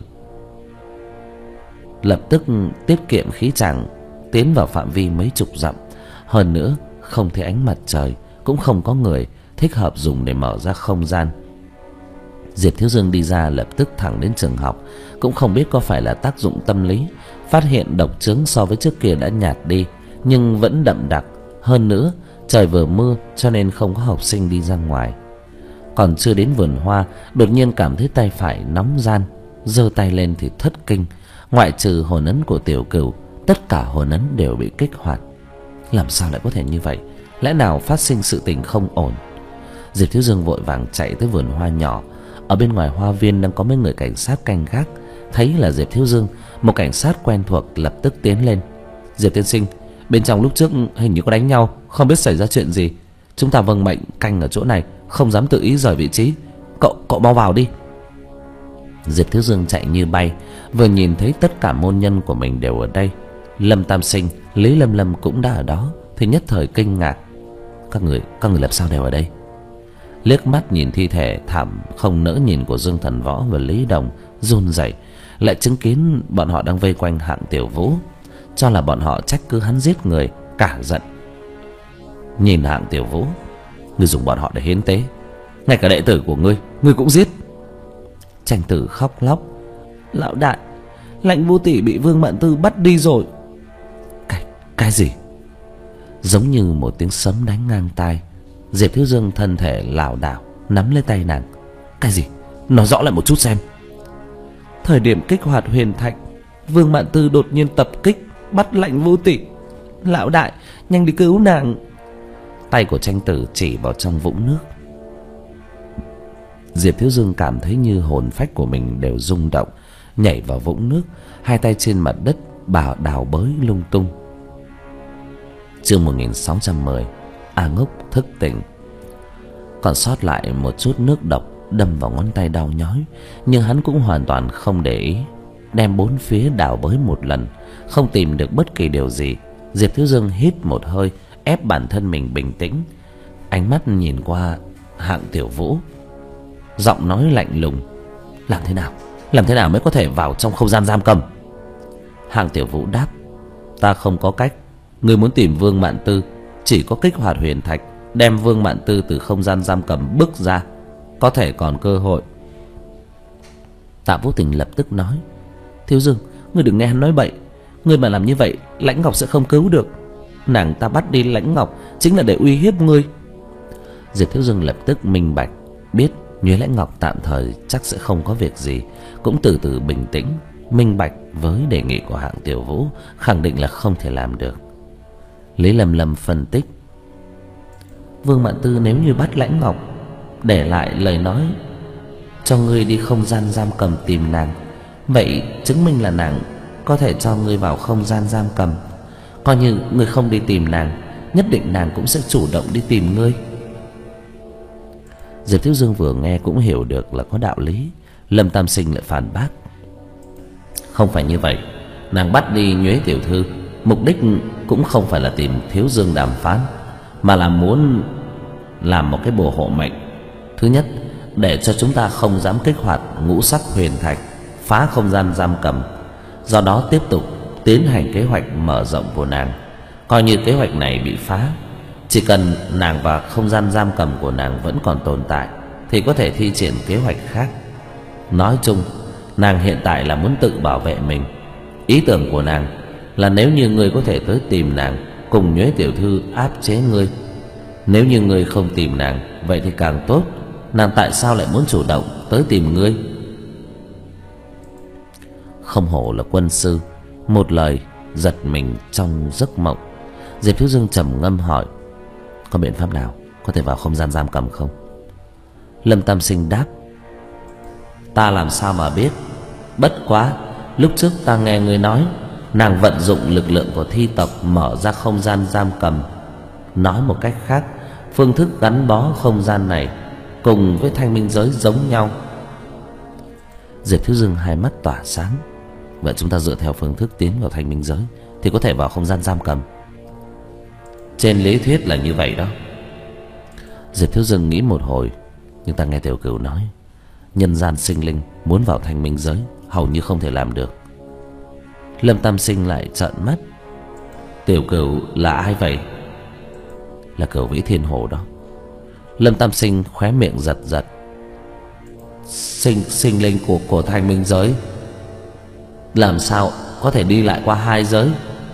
lập tức tiết kiệm khí chàng, tiến vào phạm vi mấy chục dặm. Hơn nữa không thấy ánh mặt trời, cũng không có người, thích hợp dùng để mở ra không gian. Diệp Thiếu Dương đi ra lập tức thẳng đến trường học. Cũng không biết có phải là tác dụng tâm lý, phát hiện độc chứng so với trước kia đã nhạt đi, nhưng vẫn đậm đặc. Hơn nữa trời vừa mưa cho nên không có học sinh đi ra ngoài. Còn chưa đến vườn hoa, đột nhiên cảm thấy tay phải nóng ran, giơ tay lên thì thất kinh. Ngoại trừ hồn ấn của Tiểu Cửu, tất cả hồn ấn đều bị kích hoạt. Làm sao lại có thể như vậy? Lẽ nào phát sinh sự tình không ổn? Diệp Thiếu Dương vội vàng chạy tới vườn hoa nhỏ. Ở bên ngoài hoa viên đang có mấy người cảnh sát canh gác. Thấy là Diệp Thiếu Dương, một cảnh sát quen thuộc lập tức tiến lên: Diệp tiên sinh, bên trong lúc trước hình như có đánh nhau, không biết xảy ra chuyện gì. Chúng ta vâng mệnh canh ở chỗ này, không dám tự ý rời vị trí. Cậu, cậu mau vào đi. Diệp Thiếu Dương chạy như bay, vừa nhìn thấy tất cả môn nhân của mình đều ở đây. Lâm Tam Sinh, Lý Lâm Lâm cũng đã ở đó, thì nhất thời kinh ngạc: Các người, các người làm sao đều ở đây? Liếc mắt nhìn thi thể thảm không nỡ nhìn của Dương Thần Võ và Lý Đồng, run rẩy, lại chứng kiến bọn họ đang vây quanh Hạng Tiểu Vũ, cho là bọn họ trách cứ hắn giết người, cả giận. Nhìn Hạng Tiểu Vũ: Ngươi dùng bọn họ để hiến tế, ngay cả đệ tử của ngươi, ngươi cũng giết. Tranh Tử khóc lóc: Lão đại, Lạnh Vô Tỷ bị Vương Mạn Tư bắt đi rồi. Cái, cái gì? Giống như một tiếng sấm đánh ngang tai. Diệp Thiếu Dương thân thể lảo đảo nắm lấy tay nàng: Cái gì? Nói rõ lại một chút xem. Thời điểm kích hoạt huyền thạch, Vương Mạn Tư đột nhiên tập kích bắt Lạnh Vô Tỷ. Lão đại, nhanh đi cứu nàng. Tay của Tranh Tử chỉ vào trong vũng nước. Diệp Thiếu Dương cảm thấy như hồn phách của mình đều rung động, nhảy vào vũng nước, hai tay trên mặt đất bà đào bới lung tung. Chương một nghìn sáu trăm mười. A Ngốc thức tỉnh. Còn sót lại một chút nước độc đâm vào ngón tay đau nhói, nhưng hắn cũng hoàn toàn không để ý, đem bốn phía đào bới một lần, không tìm được bất kỳ điều gì. Diệp Thiếu Dương hít một hơi, ép bản thân mình bình tĩnh, ánh mắt nhìn qua Hạng Tiểu Vũ, giọng nói lạnh lùng: làm thế nào làm thế nào mới có thể vào trong không gian giam cầm? Hạng Tiểu Vũ đáp: ta không có cách. Ngươi muốn tìm Vương Mạn Tư, chỉ có kích hoạt huyền thạch, đem Vương Mạn Tư từ không gian giam cầm bức ra, có thể còn cơ hội. Tạ Vũ Tình lập tức nói: Thiếu Dương, ngươi đừng nghe hắn nói bậy. Ngươi mà làm như vậy, Lãnh Ngọc sẽ không cứu được. Nàng ta bắt đi Lãnh Ngọc chính là để uy hiếp ngươi. Diệp Thiếu Dương lập tức minh bạch, biết Nhuế Lãnh Ngọc tạm thời chắc sẽ không có việc gì, cũng từ từ bình tĩnh, minh bạch với đề nghị của Hạng Tiểu Vũ, khẳng định là không thể làm được. Lý Lâm Lâm phân tích: Vương Mạn Tư nếu như bắt Lãnh Ngọc, để lại lời nói cho ngươi đi không gian giam cầm tìm nàng, vậy chứng minh là nàng có thể cho ngươi vào không gian giam cầm. Coi như ngươi không đi tìm nàng, nhất định nàng cũng sẽ chủ động đi tìm ngươi. Diệp Thiếu Dương vừa nghe cũng hiểu được là có đạo lý. Lâm Tam Sinh lại phản bác: không phải như vậy. Nàng bắt đi Nhuế tiểu thư, mục đích cũng không phải là tìm Thiếu Dương đàm phán, mà là muốn làm một cái bùa hộ mệnh. Thứ nhất, để cho chúng ta không dám kích hoạt ngũ sắc huyền thạch, phá không gian giam cầm, do đó tiếp tục tiến hành kế hoạch mở rộng của nàng. Coi như kế hoạch này bị phá, chỉ cần nàng và không gian giam cầm của nàng vẫn còn tồn tại, thì có thể thi triển kế hoạch khác. Nói chung, nàng hiện tại là muốn tự bảo vệ mình. Ý tưởng của nàng là nếu như ngươi có thể tới tìm nàng, cùng Nhuế tiểu thư áp chế ngươi. Nếu như ngươi không tìm nàng, vậy thì càng tốt. Nàng tại sao lại muốn chủ động tới tìm ngươi? Không hổ là quân sư, một lời giật mình trong giấc mộng. Diệp Thiếu Dương trầm ngâm hỏi: có biện pháp nào có thể vào không gian giam cầm không? Lâm Tam Sinh đáp: ta làm sao mà biết. Bất quá lúc trước ta nghe ngươi nói nàng vận dụng lực lượng của thi tộc mở ra không gian giam cầm. Nói một cách khác, phương thức gắn bó không gian này cùng với thanh minh giới giống nhau. Diệp Thiếu Dương hai mắt tỏa sáng: vậy chúng ta dựa theo phương thức tiến vào thanh minh giới thì có thể vào không gian giam cầm. Trên lý thuyết là như vậy đó. Diệp Thiếu Dương nghĩ một hồi, nhưng ta nghe Tiểu Cửu nói nhân gian sinh linh muốn vào thanh minh giới hầu như không thể làm được. Lâm Tam Sinh lại trợn mắt: Tiểu Cửu là ai vậy? Là Cửu Vĩ Thiên Hồ đó. Lâm Tam Sinh khóe miệng giật giật: sinh sinh linh của của thanh minh giới làm sao có thể đi lại qua hai giới?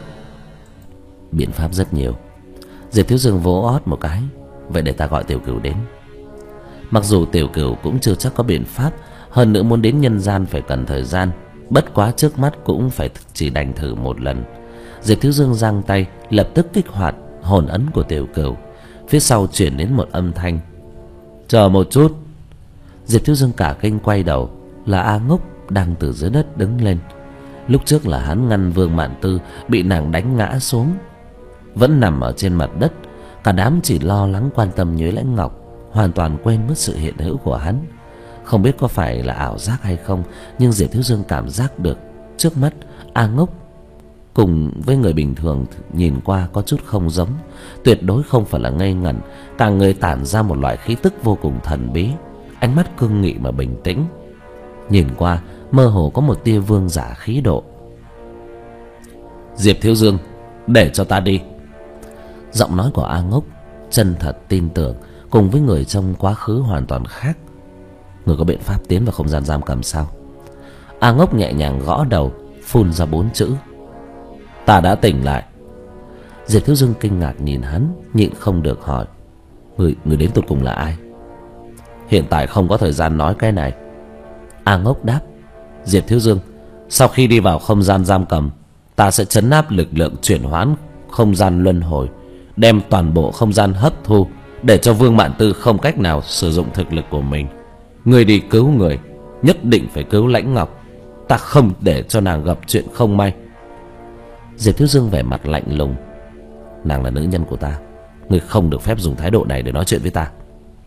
Biện pháp rất nhiều. Diệp Thiếu Dương vỗ ót một cái: vậy để ta gọi Tiểu Cửu đến. Mặc dù Tiểu Cửu cũng chưa chắc có biện pháp, hơn nữa muốn đến nhân gian phải cần thời gian, bất quá trước mắt cũng phải chỉ đành thử một lần. Diệp Thiếu Dương giang tay lập tức kích hoạt hồn ấn của Tiểu Cửu. Phía sau chuyển đến một âm thanh: chờ một chút. Diệp Thiếu Dương cả kinh quay đầu, là A Ngốc đang từ dưới đất đứng lên. Lúc trước là hắn ngăn Vương Mạn Tư bị nàng đánh ngã xuống, vẫn nằm ở trên mặt đất. Cả đám chỉ lo lắng quan tâm Nhuế Lãnh Ngọc, hoàn toàn quên mất sự hiện hữu của hắn. Không biết có phải là ảo giác hay không, nhưng Diệp Thiếu Dương cảm giác được trước mắt A Ngốc cùng với người bình thường nhìn qua có chút không giống, tuyệt đối không phải là ngây ngẩn, cả người tản ra một loại khí tức vô cùng thần bí, ánh mắt cương nghị mà bình tĩnh, nhìn qua mơ hồ có một tia vương giả khí độ. Diệp Thiếu Dương, để cho ta đi. Giọng nói của A Ngốc chân thật tin tưởng, cùng với người trong quá khứ hoàn toàn khác. Người có biện pháp tiến vào không gian giam cầm sao? A Ngốc nhẹ nhàng gõ đầu, phun ra bốn chữ: ta đã tỉnh lại. Diệp Thiếu Dương kinh ngạc nhìn hắn, nhịn không được hỏi: người người đến tột cùng là ai? Hiện tại không có thời gian nói cái này. A Ngốc đáp: Diệp Thiếu Dương, sau khi đi vào không gian giam cầm, ta sẽ trấn áp lực lượng chuyển hoán không gian luân hồi, đem toàn bộ không gian hấp thu, để cho Vương Mạn Tư không cách nào sử dụng thực lực của mình. Người đi cứu người, nhất định phải cứu Lãnh Ngọc. Ta không để cho nàng gặp chuyện không may. Diệp Thiếu Dương vẻ mặt lạnh lùng. Nàng là nữ nhân của ta, ngươi không được phép dùng thái độ này để nói chuyện với ta.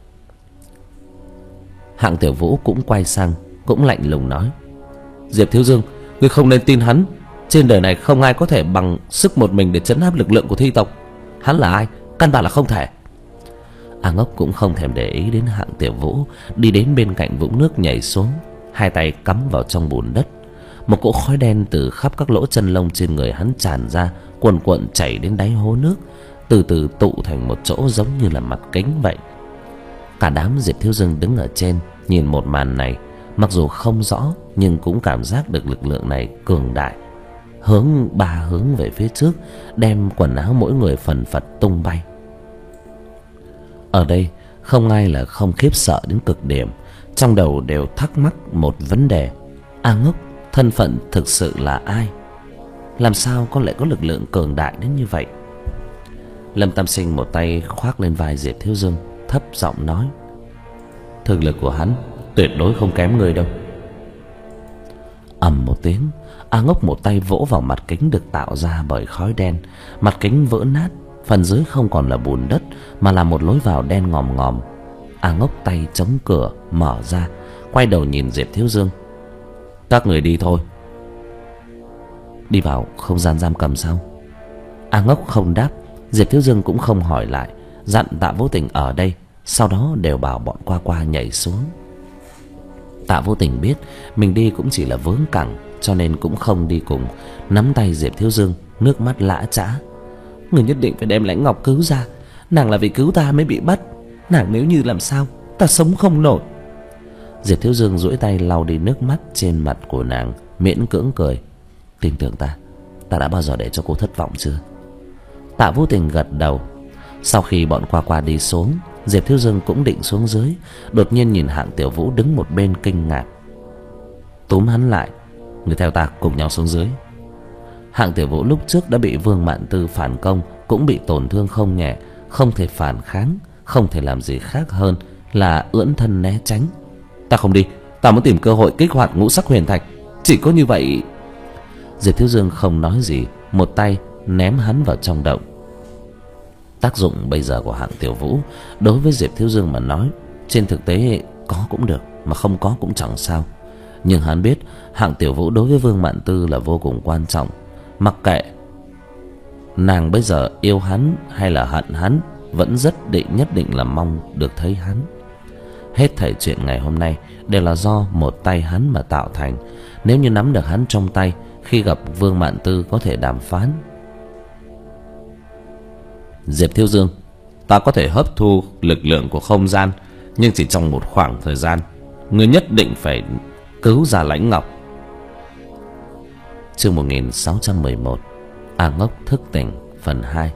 Hạng Tiểu Vũ cũng quay sang, cũng lạnh lùng nói: Diệp Thiếu Dương, ngươi không nên tin hắn. Trên đời này không ai có thể bằng sức một mình để trấn áp lực lượng của thi tộc. Hắn là ai? Căn bản là không thể. A Ngốc cũng không thèm để ý đến Hạng Tiểu Vũ, đi đến bên cạnh vũng nước nhảy xuống, hai tay cắm vào trong bùn đất. Một cỗ khói đen từ khắp các lỗ chân lông trên người hắn tràn ra, cuồn cuộn chảy đến đáy hố nước, từ từ tụ thành một chỗ giống như là mặt kính vậy. Cả đám Diệp Thiếu Dương đứng ở trên nhìn một màn này, mặc dù không rõ nhưng cũng cảm giác được lực lượng này cường đại. Hướng ba hướng về phía trước, đem quần áo mỗi người phần phật tung bay. Ở đây không ai là không khiếp sợ đến cực điểm, trong đầu đều thắc mắc một vấn đề: A Ngốc thân phận thực sự là ai? Làm sao có lại có lực lượng cường đại đến như vậy? Lâm Tam Sinh một tay khoác lên vai Diệp Thiếu Dương, thấp giọng nói: Thực lực của hắn tuyệt đối không kém người đâu. Ầm một tiếng, A Ngốc một tay vỗ vào mặt kính được tạo ra bởi khói đen. Mặt kính vỡ nát, phần dưới không còn là bùn đất mà là một lối vào đen ngòm ngòm. A Ngốc tay chống cửa mở ra, quay đầu nhìn Diệp Thiếu Dương: Các người đi thôi. Đi vào không gian giam cầm sao? A Ngốc không đáp. Diệp Thiếu Dương cũng không hỏi lại, dặn Tạ Vô Tình ở đây, sau đó đều bảo bọn qua qua nhảy xuống. Tạ Vô Tình biết mình đi cũng chỉ là vướng cẳng, cho nên cũng không đi cùng, nắm tay Diệp Thiếu Dương, nước mắt lã chã: Người nhất định phải đem Lãnh Ngọc cứu ra. Nàng là vì cứu ta mới bị bắt. Nàng nếu như làm sao, ta sống không nổi. Diệp Thiếu Dương duỗi tay lau đi nước mắt trên mặt của nàng, miễn cưỡng cười: Tin tưởng ta, ta đã bao giờ để cho cô thất vọng chưa? Tạ Vô Tình gật đầu. Sau khi bọn qua qua đi xuống, Diệp Thiếu Dương cũng định xuống dưới, đột nhiên nhìn Hạng Tiểu Vũ đứng một bên kinh ngạc, túm hắn lại: Người theo ta cùng nhau xuống dưới. Hạng Tiểu Vũ lúc trước đã bị Vương Mạn Tư phản công, cũng bị tổn thương không nhẹ, không thể phản kháng, không thể làm gì khác hơn là ưỡn thân né tránh. Ta không đi, ta muốn tìm cơ hội kích hoạt ngũ sắc huyền thạch, chỉ có như vậy. Diệp Thiếu Dương không nói gì, một tay ném hắn vào trong động. Tác dụng bây giờ của Hạng Tiểu Vũ đối với Diệp Thiếu Dương mà nói, trên thực tế có cũng được, mà không có cũng chẳng sao. Nhưng hắn biết Hạng Tiểu Vũ đối với Vương Mạn Tư là vô cùng quan trọng. Mặc kệ nàng bây giờ yêu hắn hay là hận hắn, vẫn rất định nhất định là mong được thấy hắn. Hết thảy chuyện ngày hôm nay đều là do một tay hắn mà tạo thành. Nếu như nắm được hắn trong tay, khi gặp Vương Mạn Tư có thể đàm phán. Diệp Thiếu Dương, ta có thể hấp thu lực lượng của không gian, nhưng chỉ trong một khoảng thời gian. Ngươi nhất định phải cứu ra Lãnh Ngọc. Chương một nghìn sáu trăm mười một, A Ngốc thức tỉnh phần hai.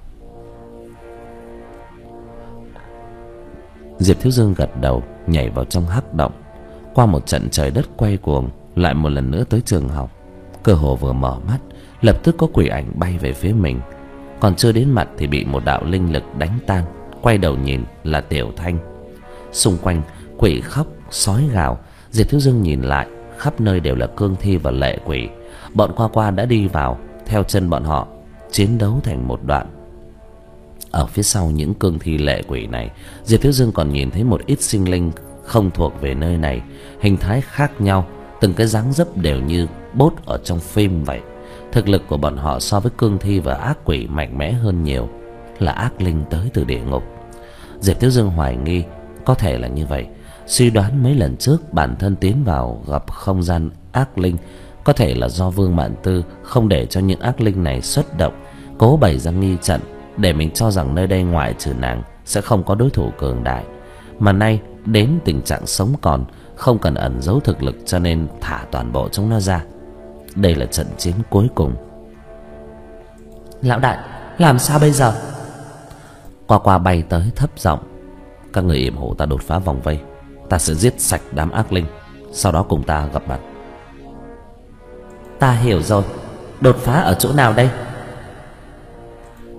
Diệp Thiếu Dương gật đầu, nhảy vào trong hắc động. Qua một trận trời đất quay cuồng, lại một lần nữa tới trường học. Cơ hồ vừa mở mắt, lập tức có quỷ ảnh bay về phía mình. Còn chưa đến mặt thì bị một đạo linh lực đánh tan. Quay đầu nhìn là Tiểu Thanh. Xung quanh quỷ khóc, sói gào. Diệp Thiếu Dương nhìn lại, khắp nơi đều là cương thi và lệ quỷ. Bọn qua qua đã đi vào, theo chân bọn họ chiến đấu thành một đoạn. Ở phía sau những cương thi lệ quỷ này, Diệp Thiếu Dương còn nhìn thấy một ít sinh linh không thuộc về nơi này, hình thái khác nhau, từng cái dáng dấp đều như bốt ở trong phim vậy. Thực lực của bọn họ so với cương thi và ác quỷ mạnh mẽ hơn nhiều, là ác linh tới từ địa ngục. Diệp Thiếu Dương hoài nghi có thể là như vậy, suy đoán mấy lần trước bản thân tiến vào gặp không gian ác linh, có thể là do Vương Mạn Tư không để cho những ác linh này xuất động, cố bày ra nghi trận để mình cho rằng nơi đây ngoại trừ nàng sẽ không có đối thủ cường đại. Mà nay đến tình trạng sống còn, không cần ẩn giấu thực lực, cho nên thả toàn bộ chúng nó ra. Đây là trận chiến cuối cùng. Lão đại, làm sao bây giờ? Qua qua bay tới thấp giọng: Các người yểm hộ ta đột phá vòng vây, ta sẽ giết sạch đám ác linh, sau đó cùng ta gặp mặt. Ta hiểu rồi, đột phá ở chỗ nào đây?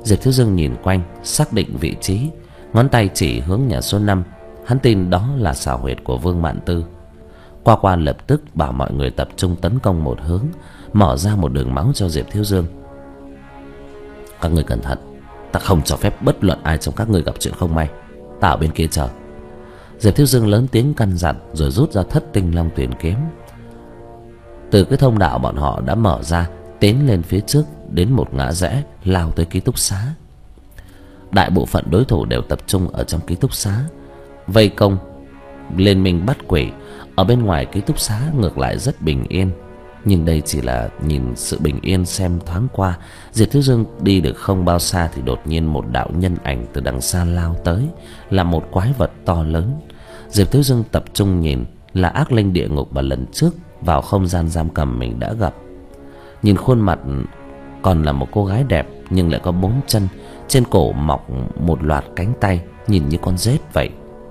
Diệp Thiếu Dương nhìn quanh, xác định vị trí, ngón tay chỉ hướng nhà số năm. Hắn tin đó là xào huyệt của Vương Mạn Tư. Qua Qua lập tức bảo mọi người tập trung tấn công một hướng, mở ra một đường máu cho Diệp Thiếu Dương. Các người cẩn thận, ta không cho phép bất luận ai trong các người gặp chuyện không may. Ta ở bên kia chờ. Diệp Thiếu Dương lớn tiếng căn dặn, rồi rút ra Thất Tinh Long Tuyển kiếm. Từ cái thông đạo bọn họ đã mở ra, tiến lên phía trước đến một ngã rẽ, lao tới ký túc xá. Đại bộ phận đối thủ đều tập trung ở trong ký túc xá, vây công liên minh bắt quỷ. Ở bên ngoài ký túc xá ngược lại rất bình yên, nhưng đây chỉ là nhìn sự bình yên xem thoáng qua. Diệp Thiếu Dương đi được không bao xa thì đột nhiên một đạo nhân ảnh từ đằng xa lao tới, là một quái vật to lớn. Diệp Thiếu Dương tập trung nhìn, là ác linh địa ngục mà lần trước vào không gian giam cầm mình đã gặp. Nhìn khuôn mặt còn là một cô gái đẹp, nhưng lại có bốn chân, trên cổ mọc một loạt cánh tay, nhìn như con rết vậy.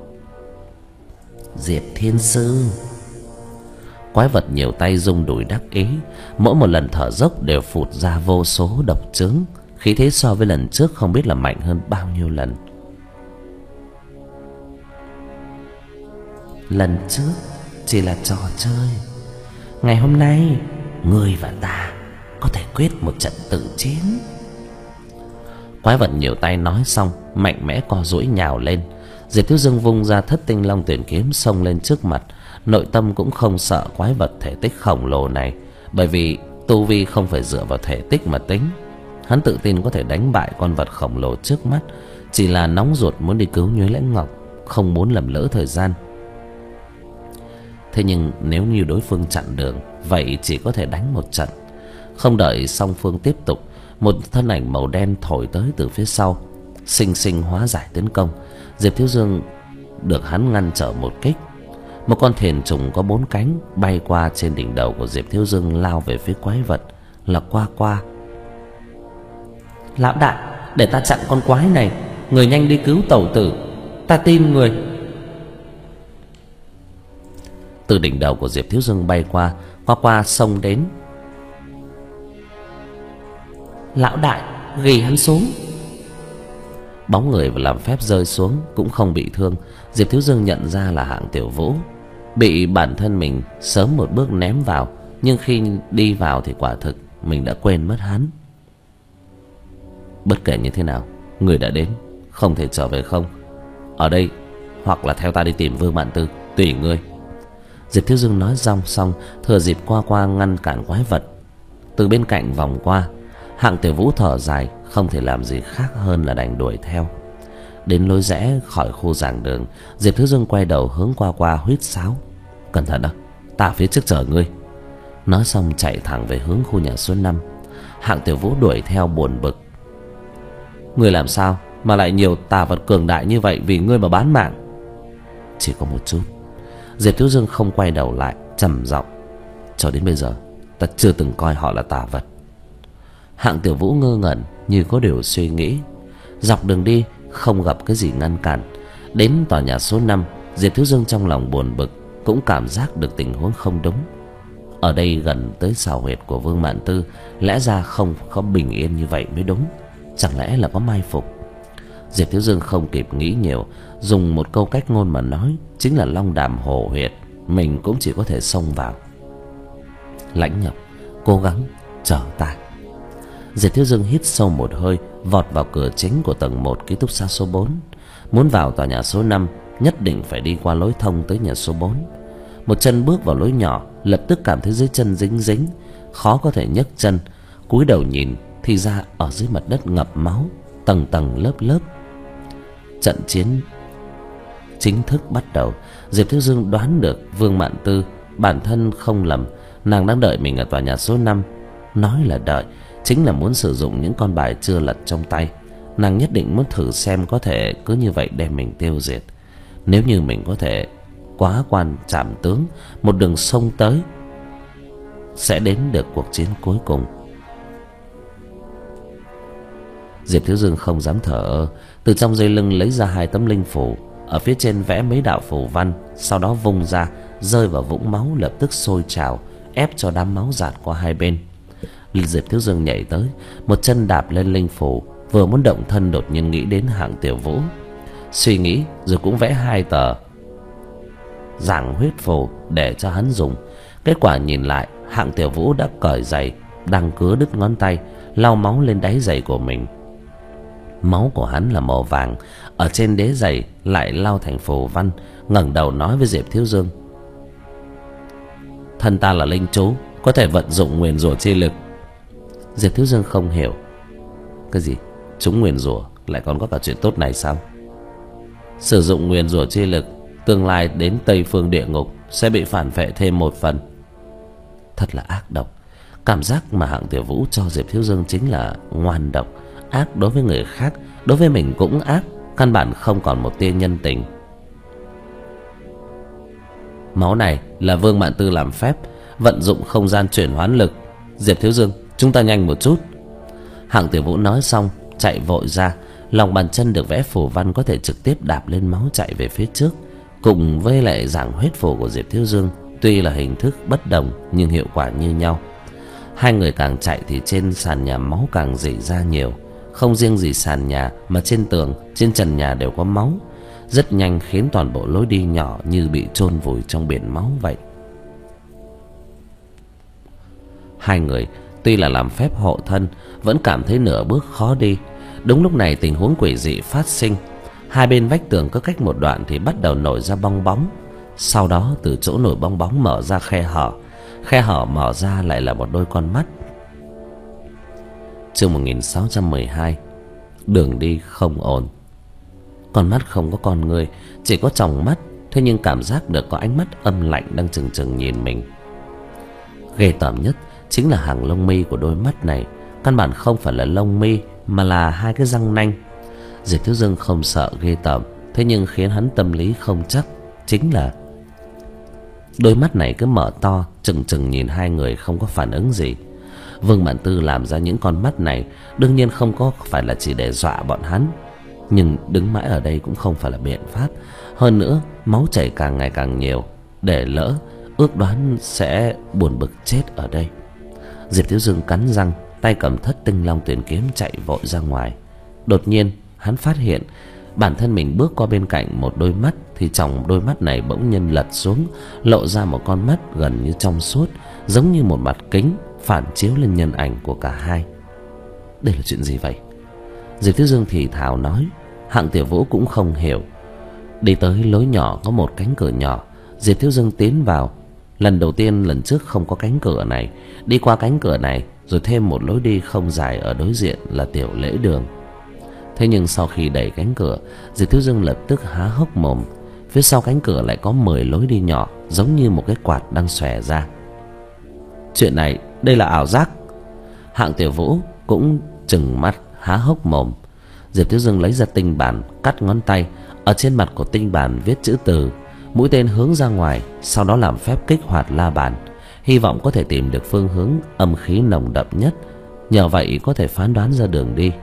Diệp Thiên Sư. Quái vật nhiều tay rung đùi đắc ý, mỗi một lần thở dốc đều phụt ra vô số độc chướng, khí thế so với lần trước không biết là mạnh hơn bao nhiêu lần. Lần trước chỉ là trò chơi, ngày hôm nay ngươi và ta có thể quyết một trận tử chiến. Quái vật nhiều tay nói xong, mạnh mẽ co duỗi nhào lên. Diệp Thiếu Dương vung ra Thất Tinh Long Tuyển kiếm xông lên trước mặt. Nội tâm cũng không sợ quái vật thể tích khổng lồ này, bởi vì tu vi không phải dựa vào thể tích mà tính. Hắn tự tin có thể đánh bại con vật khổng lồ trước mắt, chỉ là nóng ruột muốn đi cứu Nhuế Lãnh Ngọc, không muốn làm lỡ thời gian. Thế nhưng nếu như đối phương chặn đường, vậy chỉ có thể đánh một trận. Không đợi song phương tiếp tục, một thân ảnh màu đen thổi tới từ phía sau, xinh xinh hóa giải tấn công. Diệp Thiếu Dương được hắn ngăn trở một kích. Một con thiền trùng có bốn cánh bay qua trên đỉnh đầu của Diệp Thiếu Dương, lao về phía quái vật, là Qua Qua. Lão đại, để ta chặn con quái này, người nhanh đi cứu tẩu tử, ta tin người. Từ đỉnh đầu của Diệp Thiếu Dương bay qua, Qua Qua xông đến. Lão đại, ghi hắn xuống. Bóng người vừa làm phép rơi xuống cũng không bị thương. Diệp Thiếu Dương nhận ra là Hạng Tiểu Vũ, bị bản thân mình sớm một bước ném vào, nhưng khi đi vào thì quả thực mình đã quên mất hắn. Bất kể như thế nào, người đã đến, không thể trở về không. Ở đây hoặc là theo ta đi tìm Vương Mạn Tư, tùy ngươi. Diệp Thiếu Dương nói rong xong, thừa dịp Qua Qua ngăn cản quái vật, từ bên cạnh vòng qua. Hạng Tiểu Vũ thở dài, không thể làm gì khác hơn là đành đuổi theo. Đến lối rẽ khỏi khu giảng đường, Diệp Thiếu Dương quay đầu hướng Qua Qua huýt sáo. Cẩn thận đó, ta phía trước chờ ngươi. Nói xong chạy thẳng về hướng khu nhà số năm. Hạng Tiểu Vũ đuổi theo buồn bực. Ngươi làm sao mà lại nhiều tà vật cường đại như vậy vì ngươi mà bán mạng? Chỉ có một chút. Diệp Thiếu Dương không quay đầu lại, trầm giọng. Cho đến bây giờ ta chưa từng coi họ là tà vật. Hạng Tiểu Vũ ngơ ngẩn như có điều suy nghĩ. Dọc đường đi không gặp cái gì ngăn cản. Đến tòa nhà số năm, Diệp Thiếu Dương trong lòng buồn bực, cũng cảm giác được tình huống không đúng. Ở đây gần tới xào huyệt của Vương Mạn Tư, lẽ ra không có bình yên như vậy mới đúng. Chẳng lẽ là có mai phục? Diệp Thiếu Dương không kịp nghĩ nhiều, dùng một câu cách ngôn mà nói, chính là long đàm hổ huyệt. Mình cũng chỉ có thể xông vào. Lãnh Nhập, cố gắng chờ ta. Diệp Thiếu Dương hít sâu một hơi, vọt vào cửa chính của tầng một ký túc xá số bốn. Muốn vào tòa nhà số năm, nhất định phải đi qua lối thông tới nhà số bốn. Một chân bước vào lối nhỏ, lập tức cảm thấy dưới chân dính dính, khó có thể nhấc chân. Cúi đầu nhìn thì ra ở dưới mặt đất ngập máu, tầng tầng lớp lớp. Trận chiến chính thức bắt đầu. Diệp Thiếu Dương đoán được Vương Mạn Tư bản thân không lầm, nàng đang đợi mình ở tòa nhà số năm. Nói là đợi, chính là muốn sử dụng những con bài chưa lật trong tay. Nàng nhất định muốn thử xem có thể cứ như vậy đem mình tiêu diệt. Nếu như mình có thể quá quan trảm tướng, một đường sông tới, sẽ đến được cuộc chiến cuối cùng. Diệp Thiếu Dương không dám thở ơ, từ trong dây lưng lấy ra hai tấm linh phù, ở phía trên vẽ mấy đạo phù văn, sau đó vung ra, rơi vào vũng máu lập tức sôi trào, ép cho đám máu dạt qua hai bên. Diệp Thiếu Dương nhảy tới, một chân đạp lên linh phù, vừa muốn động thân đột nhiên nghĩ đến Hạng Tiểu Vũ. Suy nghĩ rồi cũng vẽ hai tờ giảng huyết phù để cho hắn dùng. Kết quả nhìn lại, Hạng Tiểu Vũ đã cởi giày, đang cứa đứt ngón tay, lau máu lên đáy giày của mình. Máu của hắn là màu vàng, ở trên đế giày lại lau thành phù văn. Ngẩng đầu nói với Diệp Thiếu Dương: thân ta là linh chú, có thể vận dụng nguyền rủa chi lực. Diệp Thiếu Dương không hiểu. Cái gì? Chúng nguyền rủa lại còn có cả chuyện tốt này sao? Sử dụng nguyền rủa chi lực, tương lai đến Tây Phương địa ngục sẽ bị phản phệ thêm một phần. Thật là ác độc. Cảm giác mà Hạng Tiểu Vũ cho Diệp Thiếu Dương chính là ngoan độc, ác đối với người khác, đối với mình cũng ác, căn bản không còn một tia nhân tình. Máu này là Vương Mạn Tư làm phép, vận dụng không gian chuyển hoán lực. Diệp Thiếu Dương, chúng ta nhanh một chút. Hạng Tiểu Vũ nói xong chạy vội ra. Lòng bàn chân được vẽ phù văn có thể trực tiếp đạp lên máu chạy về phía trước. Cùng với lại giảng huyết phù của Diệp Thiếu Dương, tuy là hình thức bất đồng nhưng hiệu quả như nhau. Hai người càng chạy thì trên sàn nhà máu càng rỉ ra nhiều. Không riêng gì sàn nhà mà trên tường, trên trần nhà đều có máu. Rất nhanh khiến toàn bộ lối đi nhỏ như bị chôn vùi trong biển máu vậy. Hai người tuy là làm phép hộ thân, vẫn cảm thấy nửa bước khó đi. Đúng lúc này tình huống quỷ dị phát sinh. Hai bên vách tường có cách một đoạn thì bắt đầu nổi ra bong bóng. Sau đó từ chỗ nổi bong bóng mở ra khe hở. Khe hở mở ra lại là một đôi con mắt. Chương một nghìn sáu trăm mười hai. Đường đi không ổn. Con mắt không có con người, chỉ có tròng mắt. Thế nhưng cảm giác được có ánh mắt âm lạnh đang chừng chừng nhìn mình. Ghê tởm nhất chính là hàng lông mi của đôi mắt này. Căn bản không phải là lông mi mà là hai cái răng nanh. Diệp Thiếu Dương không sợ ghê tởm, thế nhưng khiến hắn tâm lý không chắc chính là đôi mắt này cứ mở to chừng chừng nhìn hai người không có phản ứng gì. Vương Mạn Tư làm ra những con mắt này đương nhiên không có phải là chỉ để dọa bọn hắn, nhưng đứng mãi ở đây cũng không phải là biện pháp. Hơn nữa máu chảy càng ngày càng nhiều, để lỡ ước đoán sẽ buồn bực chết ở đây. Diệp Thiếu Dương cắn răng, tay cầm Thất Tinh Long Tuyển kiếm chạy vội ra ngoài. Đột nhiên hắn phát hiện bản thân mình bước qua bên cạnh một đôi mắt thì trong đôi mắt này bỗng nhiên lật xuống, lộ ra một con mắt gần như trong suốt, giống như một mặt kính phản chiếu lên nhân ảnh của cả hai. Đây là chuyện gì vậy? Diệp Thiếu Dương thì thào nói. Hạng Tiểu Vũ cũng không hiểu. Đi tới lối nhỏ có một cánh cửa nhỏ, Diệp Thiếu Dương tiến vào. Lần đầu tiên, lần trước không có cánh cửa này. Đi qua cánh cửa này rồi thêm một lối đi không dài ở đối diện là tiểu lễ đường. Thế nhưng sau khi đẩy cánh cửa, Diệp Thiếu Dương lập tức há hốc mồm. Phía sau cánh cửa lại có mười lối đi nhỏ, giống như một cái quạt đang xòe ra. Chuyện này, đây là ảo giác. Hạng Tiểu Vũ cũng trừng mắt há hốc mồm. Diệp Thiếu Dương lấy ra tinh bản, cắt ngón tay. Ở trên mặt của tinh bản viết chữ từ, mũi tên hướng ra ngoài, sau đó làm phép kích hoạt la bàn, hy vọng có thể tìm được phương hướng âm khí nồng đậm nhất, nhờ vậy có thể phán đoán ra đường đi.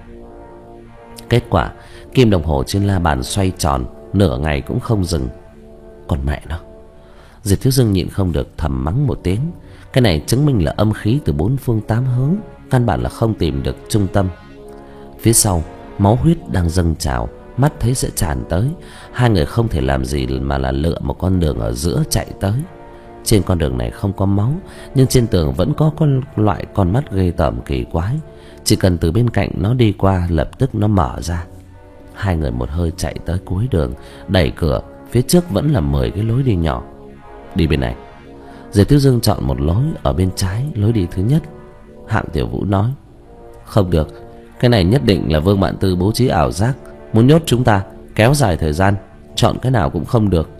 Kết quả kim đồng hồ trên la bàn xoay tròn nửa ngày cũng không dừng. Còn mẹ nó! Diệp Thiếu Dương nhịn không được thầm mắng một tiếng. Cái này chứng minh là âm khí từ bốn phương tám hướng, căn bản là không tìm được trung tâm. Phía sau máu huyết đang dâng trào, mắt thấy sẽ tràn tới. Hai người không thể làm gì mà là lựa một con đường ở giữa chạy tới. Trên con đường này không có máu, nhưng trên tường vẫn có con loại con mắt ghê tởm kỳ quái. Chỉ cần từ bên cạnh nó đi qua, lập tức nó mở ra. Hai người một hơi chạy tới cuối đường, đẩy cửa. Phía trước vẫn là mười cái lối đi nhỏ. Đi bên này. Diệp Thiếu Dương chọn một lối ở bên trái, lối đi thứ nhất. Hạng Tiểu Vũ nói: không được, cái này nhất định là Vương Mạn Tư bố trí ảo giác, muốn nhốt chúng ta, kéo dài thời gian. Chọn cái nào cũng không được.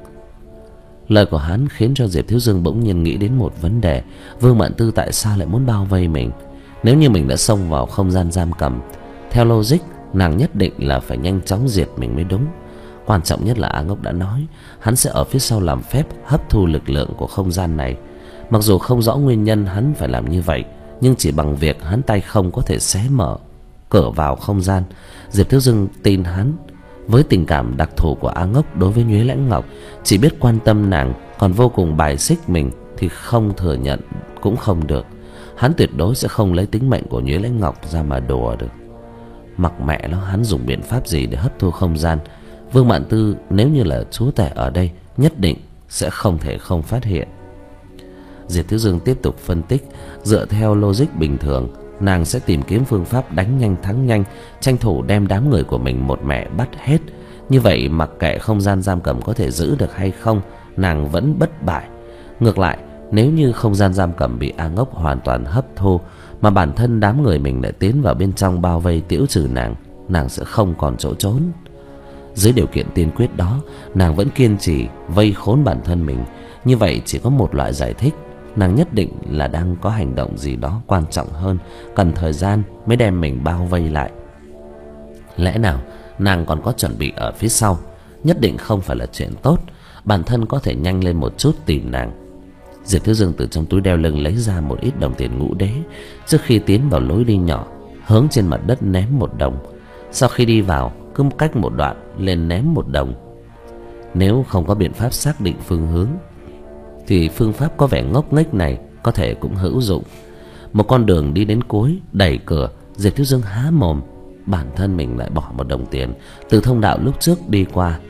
Lời của hắn khiến cho Diệp Thiếu Dương bỗng nhiên nghĩ đến một vấn đề. Vương Mạn Tư tại sao lại muốn bao vây mình? Nếu như mình đã xông vào không gian giam cầm, theo logic nàng nhất định là phải nhanh chóng diệt mình mới đúng. Quan trọng nhất là A Ngốc đã nói hắn sẽ ở phía sau làm phép hấp thu lực lượng của không gian này. Mặc dù không rõ nguyên nhân hắn phải làm như vậy, nhưng chỉ bằng việc hắn tay không có thể xé mở cửa vào không gian, Diệp Thiếu Dương tin hắn. Với tình cảm đặc thù của A Ngốc đối với Nhuế Lãnh Ngọc, chỉ biết quan tâm nàng, còn vô cùng bài xích mình, thì không thừa nhận cũng không được. Hắn tuyệt đối sẽ không lấy tính mệnh của Nhuế Lãnh Ngọc ra mà đùa được. Mặc mẹ nó, hắn dùng biện pháp gì để hấp thu không gian, Vương Mạn Tư nếu như là chúa tể ở đây nhất định sẽ không thể không phát hiện. Diệp Thiếu Dương tiếp tục phân tích. Dựa theo logic bình thường, nàng sẽ tìm kiếm phương pháp đánh nhanh thắng nhanh, tranh thủ đem đám người của mình một mẹ bắt hết. Như vậy mặc kệ không gian giam cầm có thể giữ được hay không, nàng vẫn bất bại. Ngược lại, nếu như không gian giam cầm bị A Ngốc hoàn toàn hấp thu, mà bản thân đám người mình lại tiến vào bên trong bao vây tiễu trừ nàng, nàng sẽ không còn chỗ trốn. Dưới điều kiện tiên quyết đó, nàng vẫn kiên trì vây khốn bản thân mình. Như vậy chỉ có một loại giải thích, nàng nhất định là đang có hành động gì đó quan trọng hơn, cần thời gian mới đem mình bao vây lại. Lẽ nào nàng còn có chuẩn bị ở phía sau? Nhất định không phải là chuyện tốt. Bản thân có thể nhanh lên một chút tìm nàng. Diệp Thiếu Dương từ trong túi đeo lưng lấy ra một ít đồng tiền ngũ đế. Trước khi tiến vào lối đi nhỏ, hướng trên mặt đất ném một đồng. Sau khi đi vào, cứ cách một đoạn lên ném một đồng. Nếu không có biện pháp xác định phương hướng thì phương pháp có vẻ ngốc nghếch này có thể cũng hữu dụng. Một con đường đi đến cuối, đẩy cửa, Diệp Thiếu Dương há mồm. Bản thân mình lại bỏ một đồng tiền từ thông đạo lúc trước đi qua.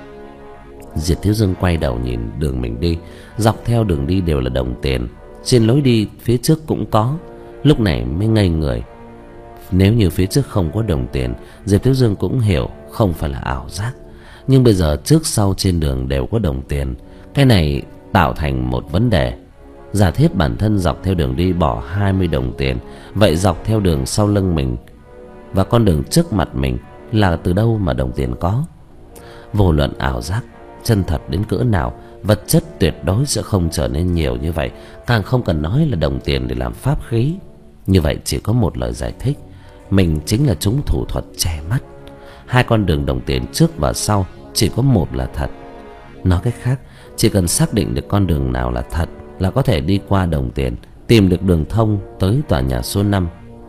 Diệp Thiếu Dương quay đầu nhìn đường mình đi. Dọc theo đường đi đều là đồng tiền, trên lối đi phía trước cũng có. Lúc này mới ngây người. Nếu như phía trước không có đồng tiền, Diệp Thiếu Dương cũng hiểu không phải là ảo giác. Nhưng bây giờ trước sau trên đường đều có đồng tiền, cái này tạo thành một vấn đề. Giả thiết bản thân dọc theo đường đi bỏ hai mươi đồng tiền, vậy dọc theo đường sau lưng mình và con đường trước mặt mình là từ đâu mà đồng tiền có? Vô luận ảo giác chân thật đến cỡ nào, vật chất tuyệt đối sẽ không trở nên nhiều như vậy, càng không cần nói là đồng tiền để làm pháp khí. Như vậy chỉ có một lời giải thích, mình chính là chúng thủ thuật che mắt. Hai con đường đồng tiền trước và sau chỉ có một là thật. Nói cách khác, chỉ cần xác định được con đường nào là thật là có thể đi qua đồng tiền, tìm được đường thông tới tòa nhà số năm.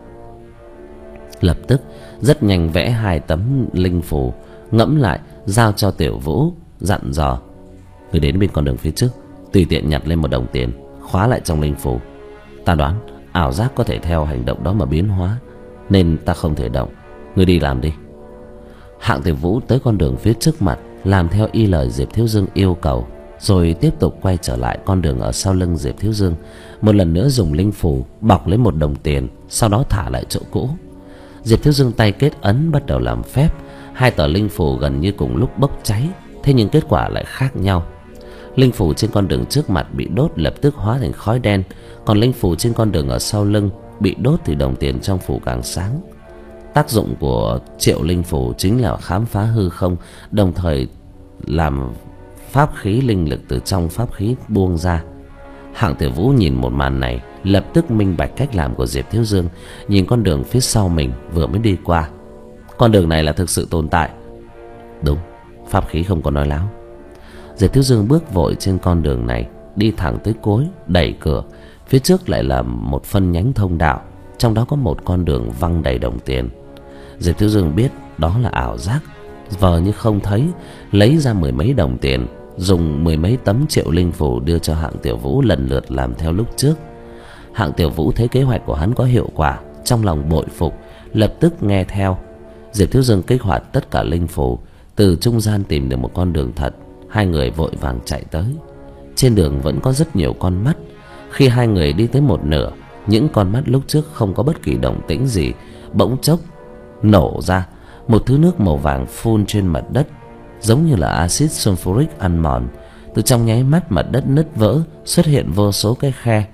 Lập tức rất nhanh vẽ hai tấm linh phù, ngẫm lại giao cho Tiểu Vũ, dặn dò: người đến bên con đường phía trước, tùy tiện nhặt lên một đồng tiền, khóa lại trong linh phù. Ta đoán ảo giác có thể theo hành động đó mà biến hóa, nên ta không thể động. Người đi làm đi. Hạng Tiểu Vũ tới con đường phía trước mặt, làm theo y lời Diệp Thiếu Dương yêu cầu, rồi tiếp tục quay trở lại con đường ở sau lưng Diệp Thiếu Dương. Một lần nữa dùng linh phù bọc lấy một đồng tiền, sau đó thả lại chỗ cũ. Diệp Thiếu Dương tay kết ấn bắt đầu làm phép. Hai tờ linh phù gần như cùng lúc bốc cháy, thế nhưng kết quả lại khác nhau. Linh phù trên con đường trước mặt bị đốt lập tức hóa thành khói đen, còn linh phù trên con đường ở sau lưng bị đốt thì đồng tiền trong phù càng sáng. Tác dụng của triệu linh phù chính là khám phá hư không, đồng thời làm pháp khí linh lực từ trong pháp khí buông ra. Hạng Tiểu Vũ nhìn một màn này, lập tức minh bạch cách làm của Diệp Thiếu Dương. Nhìn con đường phía sau mình vừa mới đi qua, con đường này là thực sự tồn tại. Đúng, pháp khí không có nói láo. Diệp Thiếu Dương bước vội trên con đường này, đi thẳng tới cuối, đẩy cửa. Phía trước lại là một phân nhánh thông đạo, trong đó có một con đường văng đầy đồng tiền. Diệp Thiếu Dương biết đó là ảo giác, vờ như không thấy, lấy ra mười mấy đồng tiền, dùng mười mấy tấm triệu linh phù đưa cho Hạng Tiểu Vũ lần lượt làm theo lúc trước. Hạng Tiểu Vũ thấy kế hoạch của hắn có hiệu quả, trong lòng bội phục, lập tức nghe theo. Diệp Thiếu Dương kích hoạt tất cả linh phù, từ trung gian tìm được một con đường thật. Hai người vội vàng chạy tới. Trên đường vẫn có rất nhiều con mắt. Khi hai người đi tới một nửa, những con mắt lúc trước không có bất kỳ động tĩnh gì bỗng chốc nổ ra, một thứ nước màu vàng phun trên mặt đất, giống như là axit sulfuric ăn mòn. Từ trong nháy mắt mặt đất nứt vỡ, xuất hiện vô số cái khe.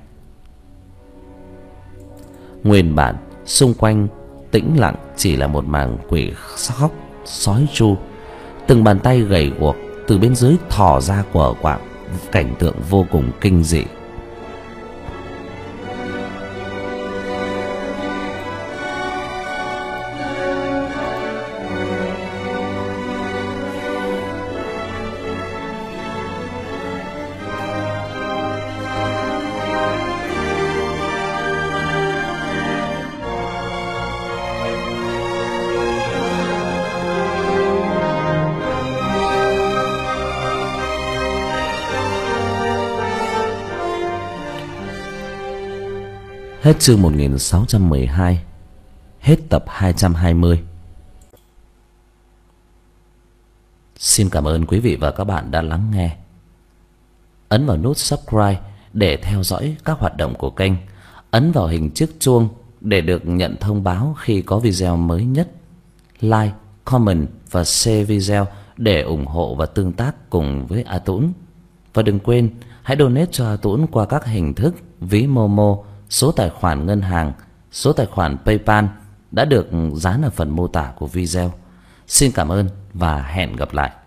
Nguyên bản xung quanh tĩnh lặng chỉ là một mảng quỷ khóc sói tru. Từng bàn tay gầy guộc từ bên dưới thò ra quở quạng, cảnh tượng vô cùng kinh dị. Hết chương một nghìn sáu trăm mười hai. Hết tập hai trăm hai mươi. Xin cảm ơn quý vị và các bạn đã lắng nghe. Ấn vào nút subscribe để theo dõi các hoạt động của kênh. Ấn vào hình chiếc chuông để được nhận thông báo khi có video mới nhất. Like, comment và share video để ủng hộ và tương tác cùng với A Tũng. Và đừng quên hãy donate cho A Tũng qua các hình thức ví Momo, số tài khoản ngân hàng, số tài khoản PayPal đã được dán ở phần mô tả của video. Xin cảm ơn và hẹn gặp lại.